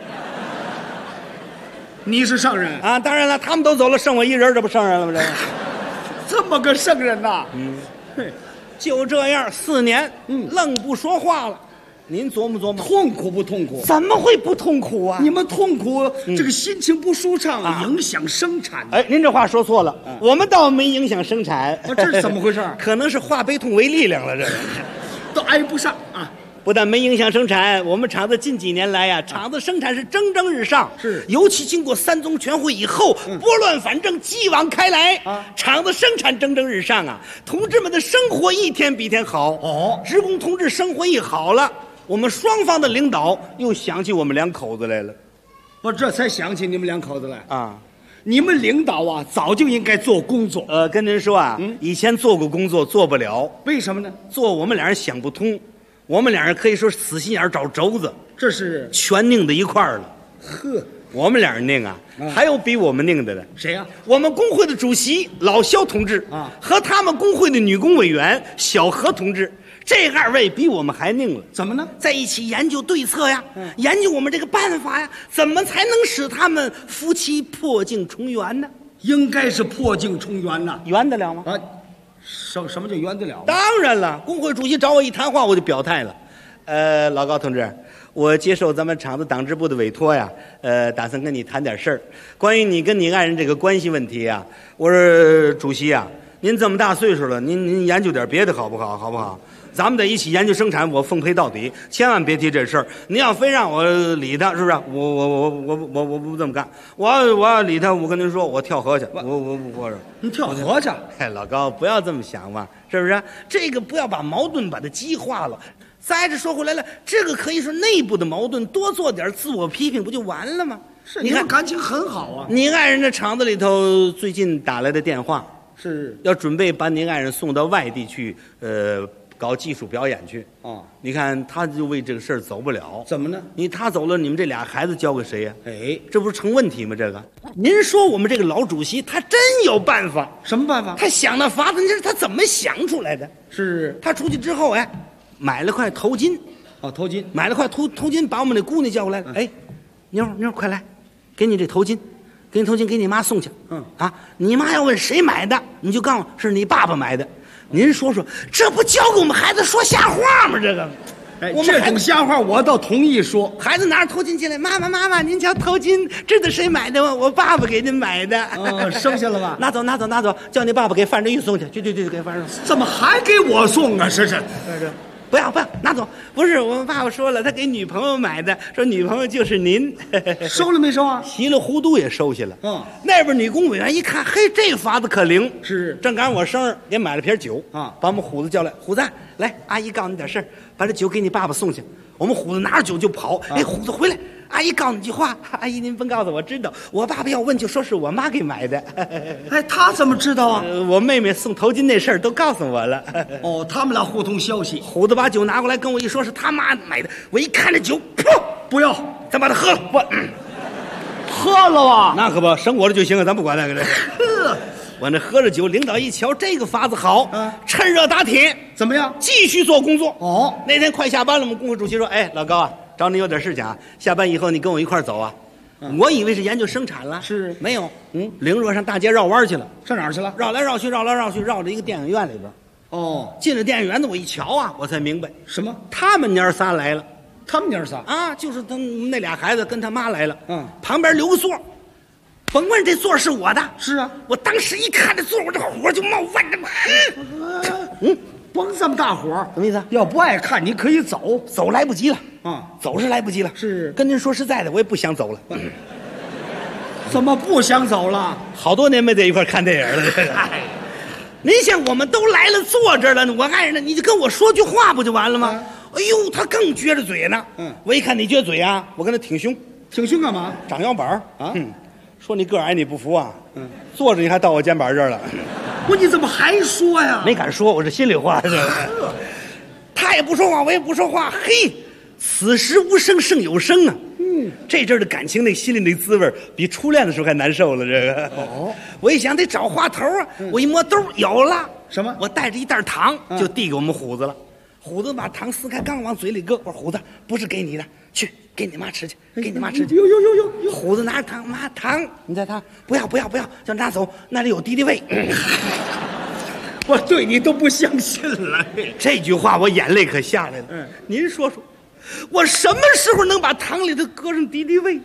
你是圣人啊？当然了，他们都走了，剩我一人，这不圣人了吗？ 这么个圣人呐！ 就这样4年，愣不说话了。您琢磨琢磨， 痛苦不痛苦？ 怎么会不痛苦啊？ 你们痛苦，这个心情不舒畅，影响生产。 哎，您这话说错了，我们倒没影响生产。 这是怎么回事？ 可能是化悲痛为力量了，这个都挨不上啊。 不但没影响生产，我们厂子近几年来呀，厂子生产是蒸蒸日上。 是， 尤其经过3中全会以后，拨乱反正，继往开来啊，厂子生产蒸蒸日上啊，同志们的生活一天比一天好。 哦， 职工同志生活一好了，我们双方的领导又想起我们2口子来了。 我这才想起你们2口子来啊。 你们领导啊，早就应该做工作。 跟您说啊，以前做过工作，做不了。 为什么呢？ 做我们俩人想不通。我们俩人可以说死心眼找轴子， 这是全拧到一块儿了。 呵， 我们俩人拧啊，还有比我们拧的呢。 谁呀？ 我们工会的主席老肖同志啊，和他们工会的女工委员小何同志，这2位比我们还拧了。 怎么呢？ 在一起研究对策呀，研究我们这个办法呀，怎么才能使他们夫妻破镜重圆呢？ 应该是破镜重圆呐， 圆得了吗？ 啊。什么叫圆得了？ 当然了，工会主席找我一谈话，我就表态了。老高同志，我接受咱们厂子党支部的委托呀，打算跟你谈点事儿，关于你跟你爱人这个关系问题啊。我说主席啊，您这么大岁数了，您研究点别的好不好？好不好？咱们得一起研究生产，我奉陪到底，千万别提这事儿。您要非让我理他，是不是？我不这么干。我要理他，我跟您说，我跳河去。我你跳河去？ 哎，老高，不要这么想嘛，是不是？这个不要把矛盾把它激化了。再者说回来了，这个可以说内部的矛盾，多做点自我批评，不就完了吗？ 是，你看感情很好啊。 你爱人的厂子里头最近打来的电话， 是要准备把您爱人送到外地去，搞技术表演去。你看他就为这个事儿走不了。 怎么呢？ 他走了，你们这俩孩子交给谁呀？ 哎， 这不是成问题吗？这个，您说我们这个老主席他真有办法。 什么办法？ 他想那法子，你知道他怎么想出来的？ 是他出去之后，哎，买了块头巾。 头巾， 买了块头巾，把我们那姑娘叫过来了。哎，妞快来，给你这头巾，给你头巾，给你妈送去。你妈要问谁买的，你就告诉是你爸爸买的。您说说，这不教给我们孩子说瞎话吗？这个， 这种瞎话我倒同意说。 孩子拿着头巾进来，妈妈，您瞧头巾，知道谁买的吗？我爸爸给您买的。 生下了吧？ 拿走，叫你爸爸给范振玉送去。去，给范振玉。 怎么还给我送啊？是。 不要，拿走！不是我爸爸说了，他给女朋友买的，说女朋友就是您。 收了没收啊？ 稀里糊涂也收下了。那边女工委员一看，嘿，这法子可灵。 是， 正赶上我生日，给买了瓶酒啊，把我们虎子叫来，虎子，来，阿姨告诉你点事儿，把这酒给你爸爸送去。我们虎子拿着酒就跑。哎，虎子回来，阿姨告诉你句话，阿姨您甭告诉我知道，我爸爸要问就说是我妈给买的。 哎，他怎么知道啊？ 我妹妹送头巾那事儿都告诉我了。 他们俩互通消息。 虎子把酒拿过来跟我一说，是他妈买的。我一看这酒，噗， 不要， 咱把它喝了。 喝了啊？ 那可不，生我的就行了，咱不管那个。我那喝着酒，领导一瞧这个法子好，趁热打铁， 怎么样？ 继续做工作。 那天快下班了，我们工会主席说：“哎，老高啊，找你有点事情啊，下班以后你跟我一块走啊。”我以为是研究生产了， 是没有。领着我上大街绕弯去了。 上哪儿去了？ 绕来绕去，绕着一个电影院里边。进了电影院子，我一瞧啊，我才明白什么？ 他们娘仨来了。 他们娘仨啊，就是他们那俩孩子跟他妈来了。旁边留个座。甭问这座是我的， 是啊， 我当时一看这座，我这火就冒翻着。 甭这么大火， 什么意思？ 要不爱看，你可以走， 走来不及了走是来不及了。 是跟您说实在的，我也不想走了。 怎么不想走了？ 好多年没在一块看电影了。您想，我们都来了，坐这儿了，我爱人呢，你就跟我说句话不就完了吗？哎呦，他更撅着嘴呢。我一看你撅嘴啊，我跟他挺胸干嘛？ 长腰板啊。说你个儿矮你不服啊？坐着你还到我肩膀这儿了。 不，你怎么还说呀？ 没敢说，我这心里话。他也不说话，我也不说话。嘿，此时无声胜有声啊。这阵的感情，那心里那滋味比初恋的时候还难受了。这个我一想得找话头啊，我一摸兜有了。 什么？ 我带着一袋糖就递给我们虎子了。虎子把糖撕开，刚往嘴里搁。我说虎子，不是给你的，去给你妈吃去，给你妈吃去。 哟！ 虎子拿着糖，妈糖，你再糖，不要，叫拿走，那里有敌敌畏。 我对你都不相信了。 这句话我眼泪可下来了。您说说，我什么时候能把糖里头搁上敌敌畏？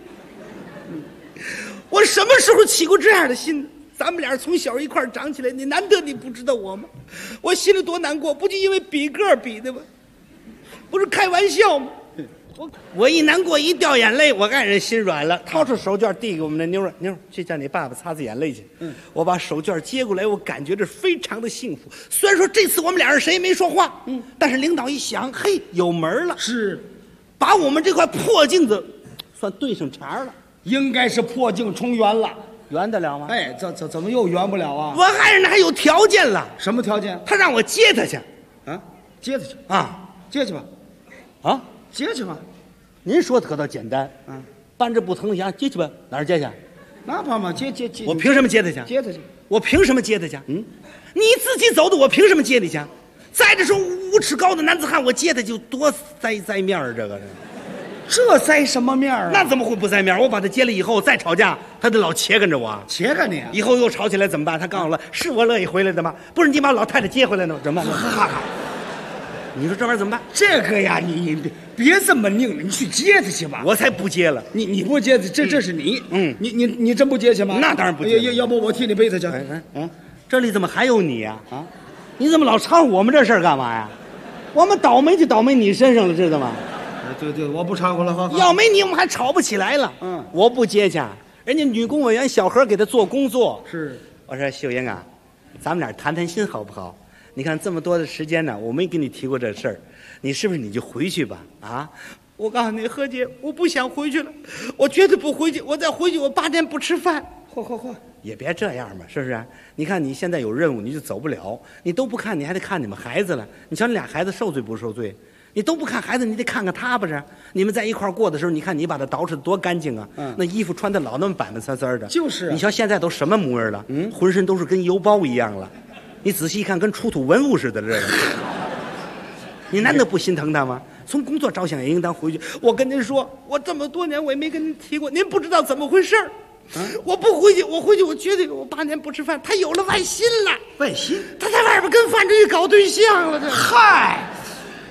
我什么时候起过这样的心？咱们俩从小一块长起来，你难得你不知道我吗？我心里多难过，不就因为比个比的吗？不是开玩笑吗？我一难过一掉眼泪，我爱人心软了，掏出手绢递给我们那妞儿，妞儿去叫你爸爸擦擦眼泪去。我把手绢接过来，我感觉这非常的幸福。虽然说这次我们俩人谁也没说话，但是领导一想，嘿，有门了， 是把我们这块破镜子算对上茬了， 应该是破镜重圆了。 圆得了吗？ 哎，怎么又圆不了啊？ 我爱人还有条件了。 什么条件？ 他让我接他去。 啊，接他去啊， 接去吧。 啊， 接去吧。 您说的可倒简单。搬着不疼的羊接去吧，哪儿接去？ 那怕吗？接。 我凭什么接他去？ 接他去。 我凭什么接他去？你自己走的，我凭什么接你去？再者说，5尺高的男子汉，我接他就多栽面儿， 这栽什么面啊？ 那怎么会不栽面？我把他接了以后再吵架，他得老切跟着我。 切跟你， 以后又吵起来怎么办？他告诉我，是我乐意回来的吗？不是你把老太太接回来呢，怎么办？你说这玩意儿怎么办？ 这个呀，你别这么拧了，你去接他去吧。 我才不接了， 你不接，这是你，你真不接去吗？ 那当然不接。 要不我替你背他去。 这里怎么还有你呀？你怎么老掺和我们这事儿干嘛呀？我们倒霉就倒霉你身上了，知道吗？ 对，我不掺和了。好， 要没你，我们还吵不起来了。我不接去，人家女工委员小何给他做工作。 是， 我说秀英啊，咱们俩谈谈心好不好？你看这么多的时间呢，我没跟你提过这事儿，你是不是你就回去吧？啊！我告诉你，何姐，我不想回去了，我绝对不回去。我再回去，我8天不吃饭。 嚯， 也别这样嘛，是不是？你看你现在有任务，你就走不了，你都不看，你还得看你们孩子了。你瞧你俩孩子受罪不受罪？你都不看孩子，你得看看他不是？你们在一块过的时候，你看你把他捯饬的多干净啊！那衣服穿的老那么板板擦擦的。 就是你瞧现在都什么模样了？浑身都是跟邮包一样了。你仔细一看，跟出土文物似的，这个。你难道不心疼他吗？从工作着想也应当回去。我跟您说，我这么多年我也没跟您提过，您不知道怎么回事儿。我不回去，我回去我绝对我8年不吃饭。他有了外心了， 外心？ 他在外边跟范志毅搞对象了。这嗨，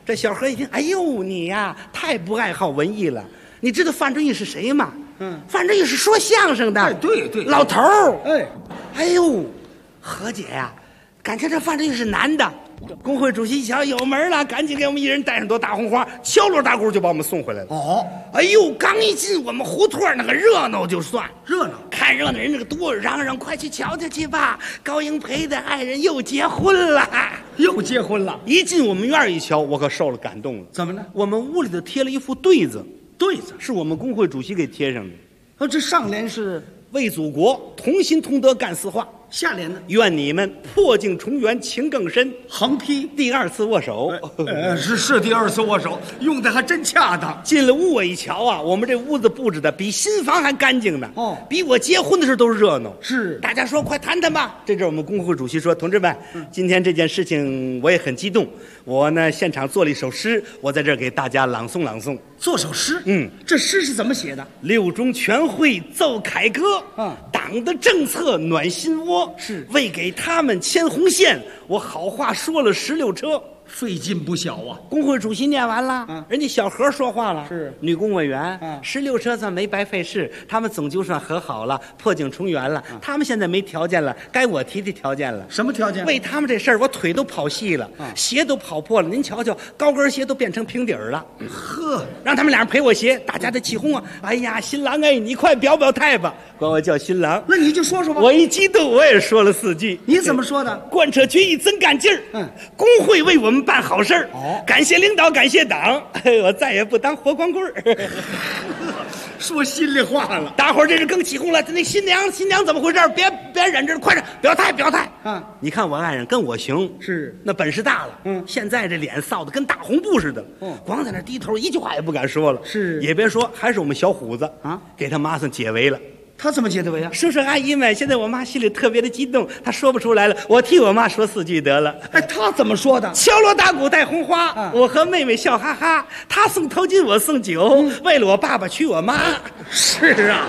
这小何一听，哎呦，你呀太不爱好文艺了。你知道范志毅是谁吗？范志毅是说相声的。 哎，对， 老头儿。 哎呦，何姐呀，感情这范志毅是男的。工会主席一瞧有门了，赶紧给我们一人带上朵大红花，敲锣打鼓就把我们送回来了。 哦， 哎呦，刚一进我们胡同那个热闹就算热闹， 看热闹人那个多嚷嚷，快去瞧瞧去吧！高英培的爱人又结婚了，一进我们院一瞧，我可受了感动了。 怎么呢？ 我们屋里头贴了一副对子，是我们工会主席给贴上的。 这上联是为祖国同心同德干4化， 下联呢？ 愿你们破镜重圆情更深。 横批第2次握手， 是第2次握手，用的还真恰当。 进了屋我一瞧啊，我们这屋子布置的比新房还干净呢。比我结婚的时候都热闹。 是， 大家说快谈谈吧。这阵我们工会主席说，同志们，今天这件事情我也很激动，我呢现场做了一首诗，我在这儿给大家朗诵朗诵。 做首诗？这诗是怎么写的 ？6中全会奏凯歌，党的政策暖心窝， 是为给他们牵红线，我好话说了16车。 费劲不小啊！ 工会主席念完了，人家小何说话了， 是女工委员，16车算没白费事，他们总就算和好了，破镜重圆了。他们现在没条件了，该我提条件了。 什么条件？ 为他们这事儿，我腿都跑细了，鞋都跑破了。您瞧瞧，高跟鞋都变成平底儿了。 呵， 让他们俩人赔我鞋，大家都起哄啊！哎呀，新郎哎，你快表态吧，管我叫新郎。 那你就说说吧。 我一激动，我也说了4句。 你怎么说的？ 贯彻决议真干劲儿。工会为我们办好事儿。感谢领导，感谢党，我再也不当活光棍儿。 说心里话了， 大伙儿这是更起哄了。那新娘怎么回事？别忍着了，快点表态啊！你看我爱人跟我行， 是那本事大了。现在这脸臊得跟大红布似的，光在那低头，一句话也不敢说了。 是， 也别说，还是我们小虎子啊，给他妈算解围了。 他怎么解的围啊？ 叔叔阿姨们，现在我妈心里特别的激动，她说不出来了，我替我妈说4句得了。 哎，她怎么说的？ 敲锣打鼓带红花，我和妹妹笑哈哈，她送头巾我送酒，为了我爸爸娶我妈。 是啊。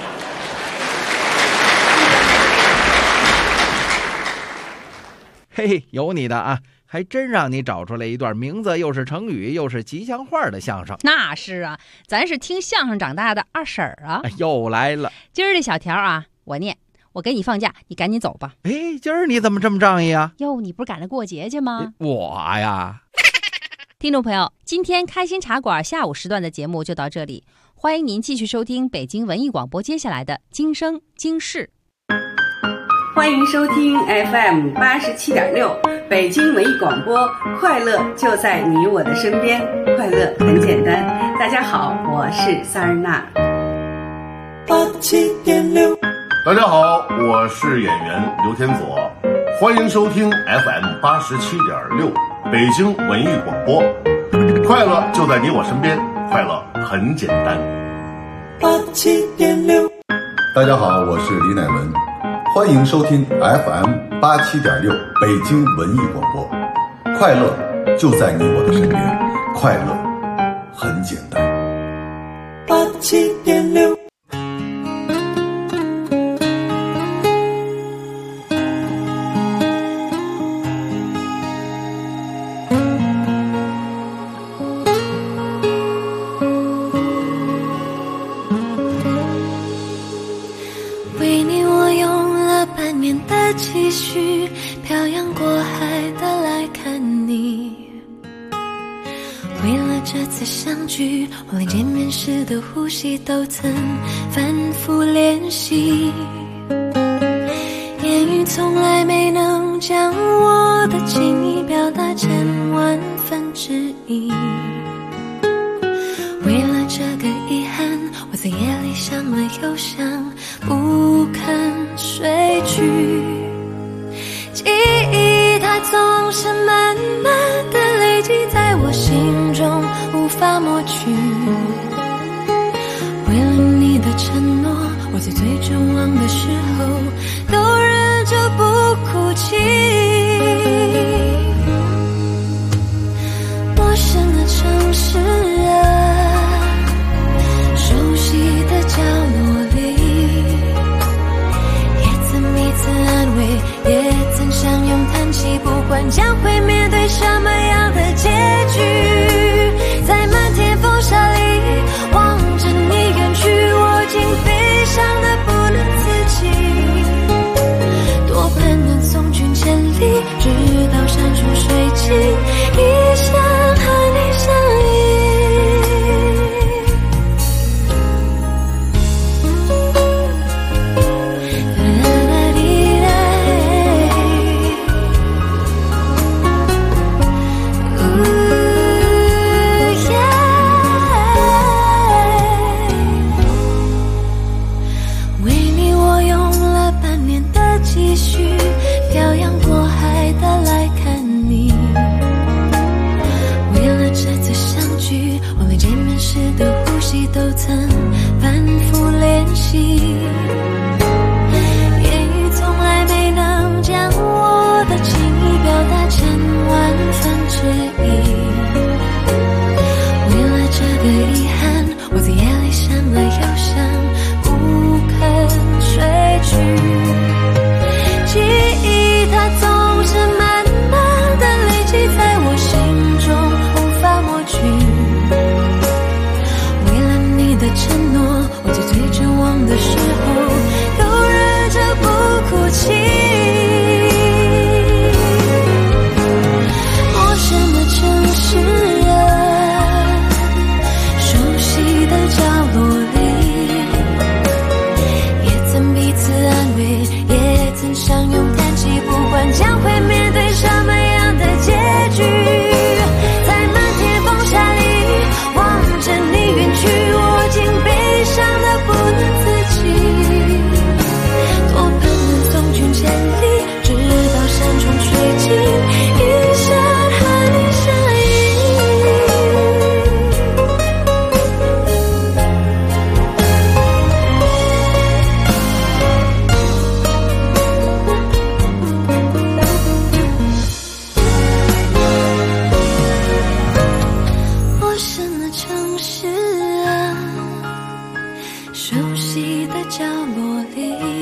嘿，有你的啊！还真让你找出来一段名字又是成语又是吉祥话的相声。 那是啊，咱是听相声长大的二婶儿啊。 又来了， 今儿这小条啊，我念，我给你放假，你赶紧走吧。 哎，今儿你怎么这么仗义啊？ 哟，你不是赶着过节去吗？ 我呀。 听众朋友，今天开心茶馆下午时段的节目就到这里，欢迎您继续收听北京文艺广播接下来的今生今世。 欢迎收听 FM 87.6北京文艺广播，快乐就在你我的身边，快乐很简单。大家好，我是萨尔娜。 87.6， 大家好，我是演员刘天佐，欢迎收听 FM 87.6北京文艺广播，快乐就在你我身边，快乐很简单。 87.6， 大家好，我是李乃文。欢迎收听 FM 87.6北京文艺广播，快乐就在你我的身边，快乐很简单。 87.6。 为你我用了半年的积蓄，漂洋过海的来看你。为了这次相聚，我连见面时的呼吸都曾反复练习。言语从来没能将我的情意表达成万分之一。为了这个遗憾，我在夜里想了又想，不肯睡去。记忆它总是慢慢的累积在我心中，无法抹去。为了你的承诺，我在最绝望的时候都忍着不哭泣。陌生的城市啊，熟悉的角落里，也曾彼此安慰，也曾相拥叹息，不管将会面对什么样的结局。 到山穷水尽，一生和你相依。都曾反复练习，言语从来没能将我的情意表达成万分之一。为了这个遗憾，我在夜里想了又想，不肯睡去。记忆它总是慢慢的累积在我心中，无法抹去。的承诺，我在最绝望的时候都忍着不哭泣。陌生的城市啊，熟悉的角落里，也曾彼此安慰，也曾相拥叹息，不管将会面对什么样的结局，在漫天风沙里望着你远去，竟悲伤的不能自己，多盼能送君千里，直到山穷水尽，一生和你相依。陌生的城市熟悉的角落里，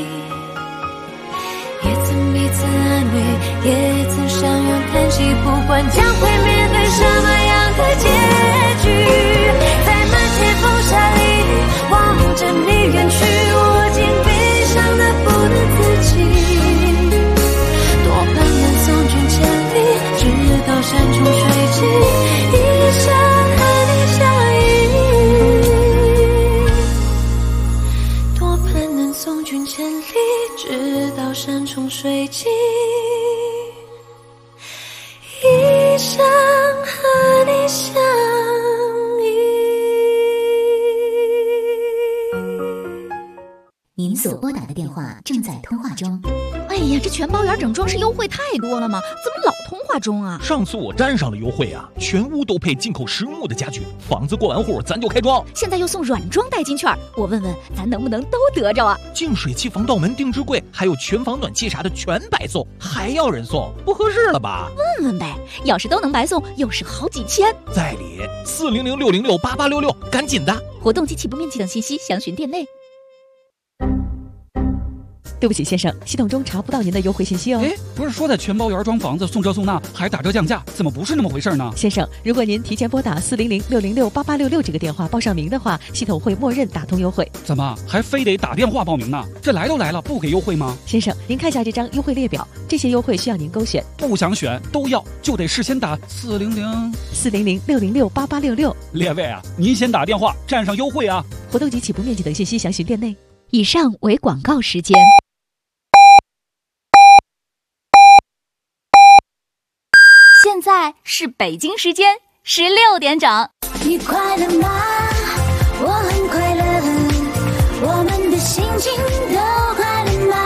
也曾彼此安慰，也曾相拥叹息，不管将会面对什么样的结局，在漫天风沙里望着你远去，我竟悲伤的不能自己，多盼能送君千里，直到山穷水尽，一生和你相依。送君千里，直到山穷水尽，一生和你相依。 您所拨打的电话正在通话中。 哎呀，这全包园整装饰优惠太多了吗？怎么老通话中啊？ 上次我沾上了优惠啊，全屋都配进口实木的家具，房子过完户咱就开装。 现在又送软装代金券，我问问咱能不能都得着啊？ 净水器、防盗门、定制柜，还有全房暖气啥的全白送，还要人送，不合适了吧？ 问问呗，要是都能白送，又是好几千。 在理400-606-8866，赶紧的！ 活动及起步面积等信息详询店内。 对不起，先生，系统中查不到您的优惠信息哦。 哎，不是说在全包园装房子送这送那，还打折降价，怎么不是那么回事呢？ 先生，如果您提前拨打400-606-8866这个电话报上名的话，系统会默认打通优惠。 怎么还非得打电话报名呢？这来都来了，不给优惠吗？ 先生，您看下这张优惠列表，这些优惠需要您勾选。 不想选都要，就得事先打 400-606-8866。 列位啊，您先打电话占上优惠啊！ 活动及起步面积等信息详询店内。 以上为广告时间。现在是北京时间16点整。 你快乐吗？我很快乐，我们的心情都快乐吗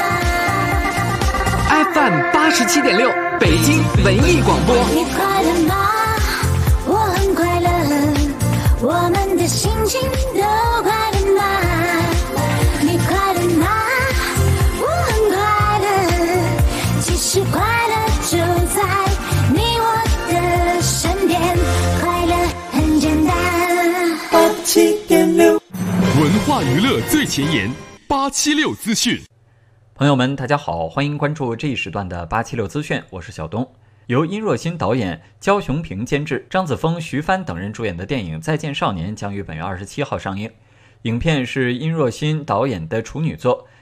？FM 87.6，北京文艺广播。 你快乐吗？我很快乐，我们的心情都快乐吗？你快乐吗？我很快乐，其实快乐就在你我的身边，快乐很简单。 87.6，文化娱乐最前沿，876资讯。 朋友们，大家好，欢迎关注这一时段的876资讯，我是小东。由殷若欣导演、焦雄平监制、张子枫、徐帆等人主演的电影《再见少年》将于本月27号上映。影片是殷若欣导演的处女作，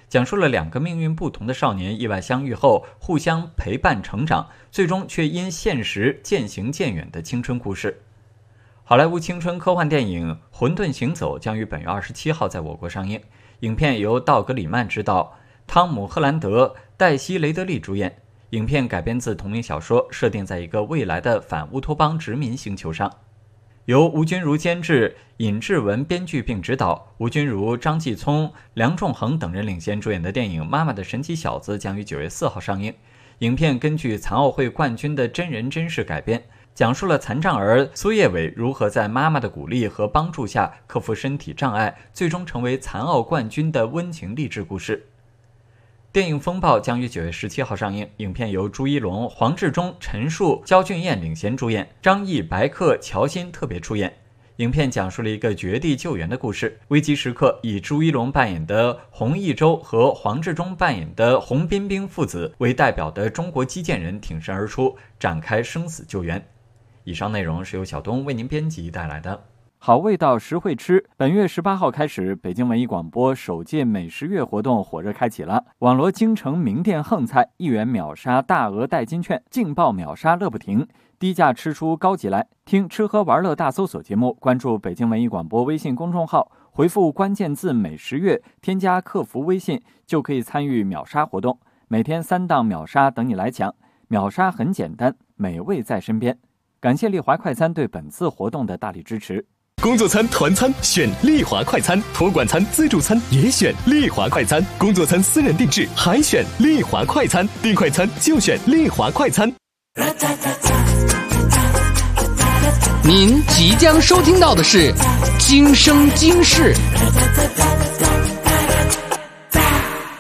讲述了2个命运不同的少年意外相遇后互相陪伴成长，最终却因现实渐行渐远的青春故事。好莱坞青春科幻电影《混沌行走》将于本月27号在我国上映。影片由道格·里曼执导，汤姆·赫兰德、黛西·雷德利主演。影片改编自同名小说，设定在一个未来的反乌托邦殖民星球上。由吴君如监制，尹志文编剧并执导，吴君如、张继聪、梁仲恒等人领衔主演的电影《妈妈的神奇小子》将于9月4号上映。影片根据残奥会冠军的真人真事改编，讲述了残障儿苏叶伟如何在妈妈的鼓励和帮助下克服身体障碍，最终成为残奥冠军的温情励志故事。电影《风暴》将于9月17号上映，影片由朱一龙、黄志忠、陈数、焦俊艳领衔主演，张译、白客、乔欣特别出演。影片讲述了一个绝地救援的故事，危急时刻以朱一龙扮演的洪一舟和黄志忠扮演的洪彬彬父子为代表的中国基建人挺身而出，展开生死救援。以上内容是由小东为您编辑带来的。 好味道实惠吃，本月18号开始，北京文艺广播首届美食月活动火热开启了。网罗京城名店横菜，1元秒杀大额代金券，劲爆秒杀乐不停，低价吃出高级来。听吃喝玩乐大搜索节目，关注北京文艺广播微信公众号，回复关键字美食月，添加客服微信就可以参与秒杀活动，每天3档秒杀等你来抢。秒杀很简单，美味在身边。感谢丽华快餐对本次活动的大力支持。 工作餐、团餐选丽华快餐，托管餐、自助餐也选丽华快餐，工作餐私人定制还选丽华快餐，订快餐就选丽华快餐。 您即将收听到的是《今生今世》。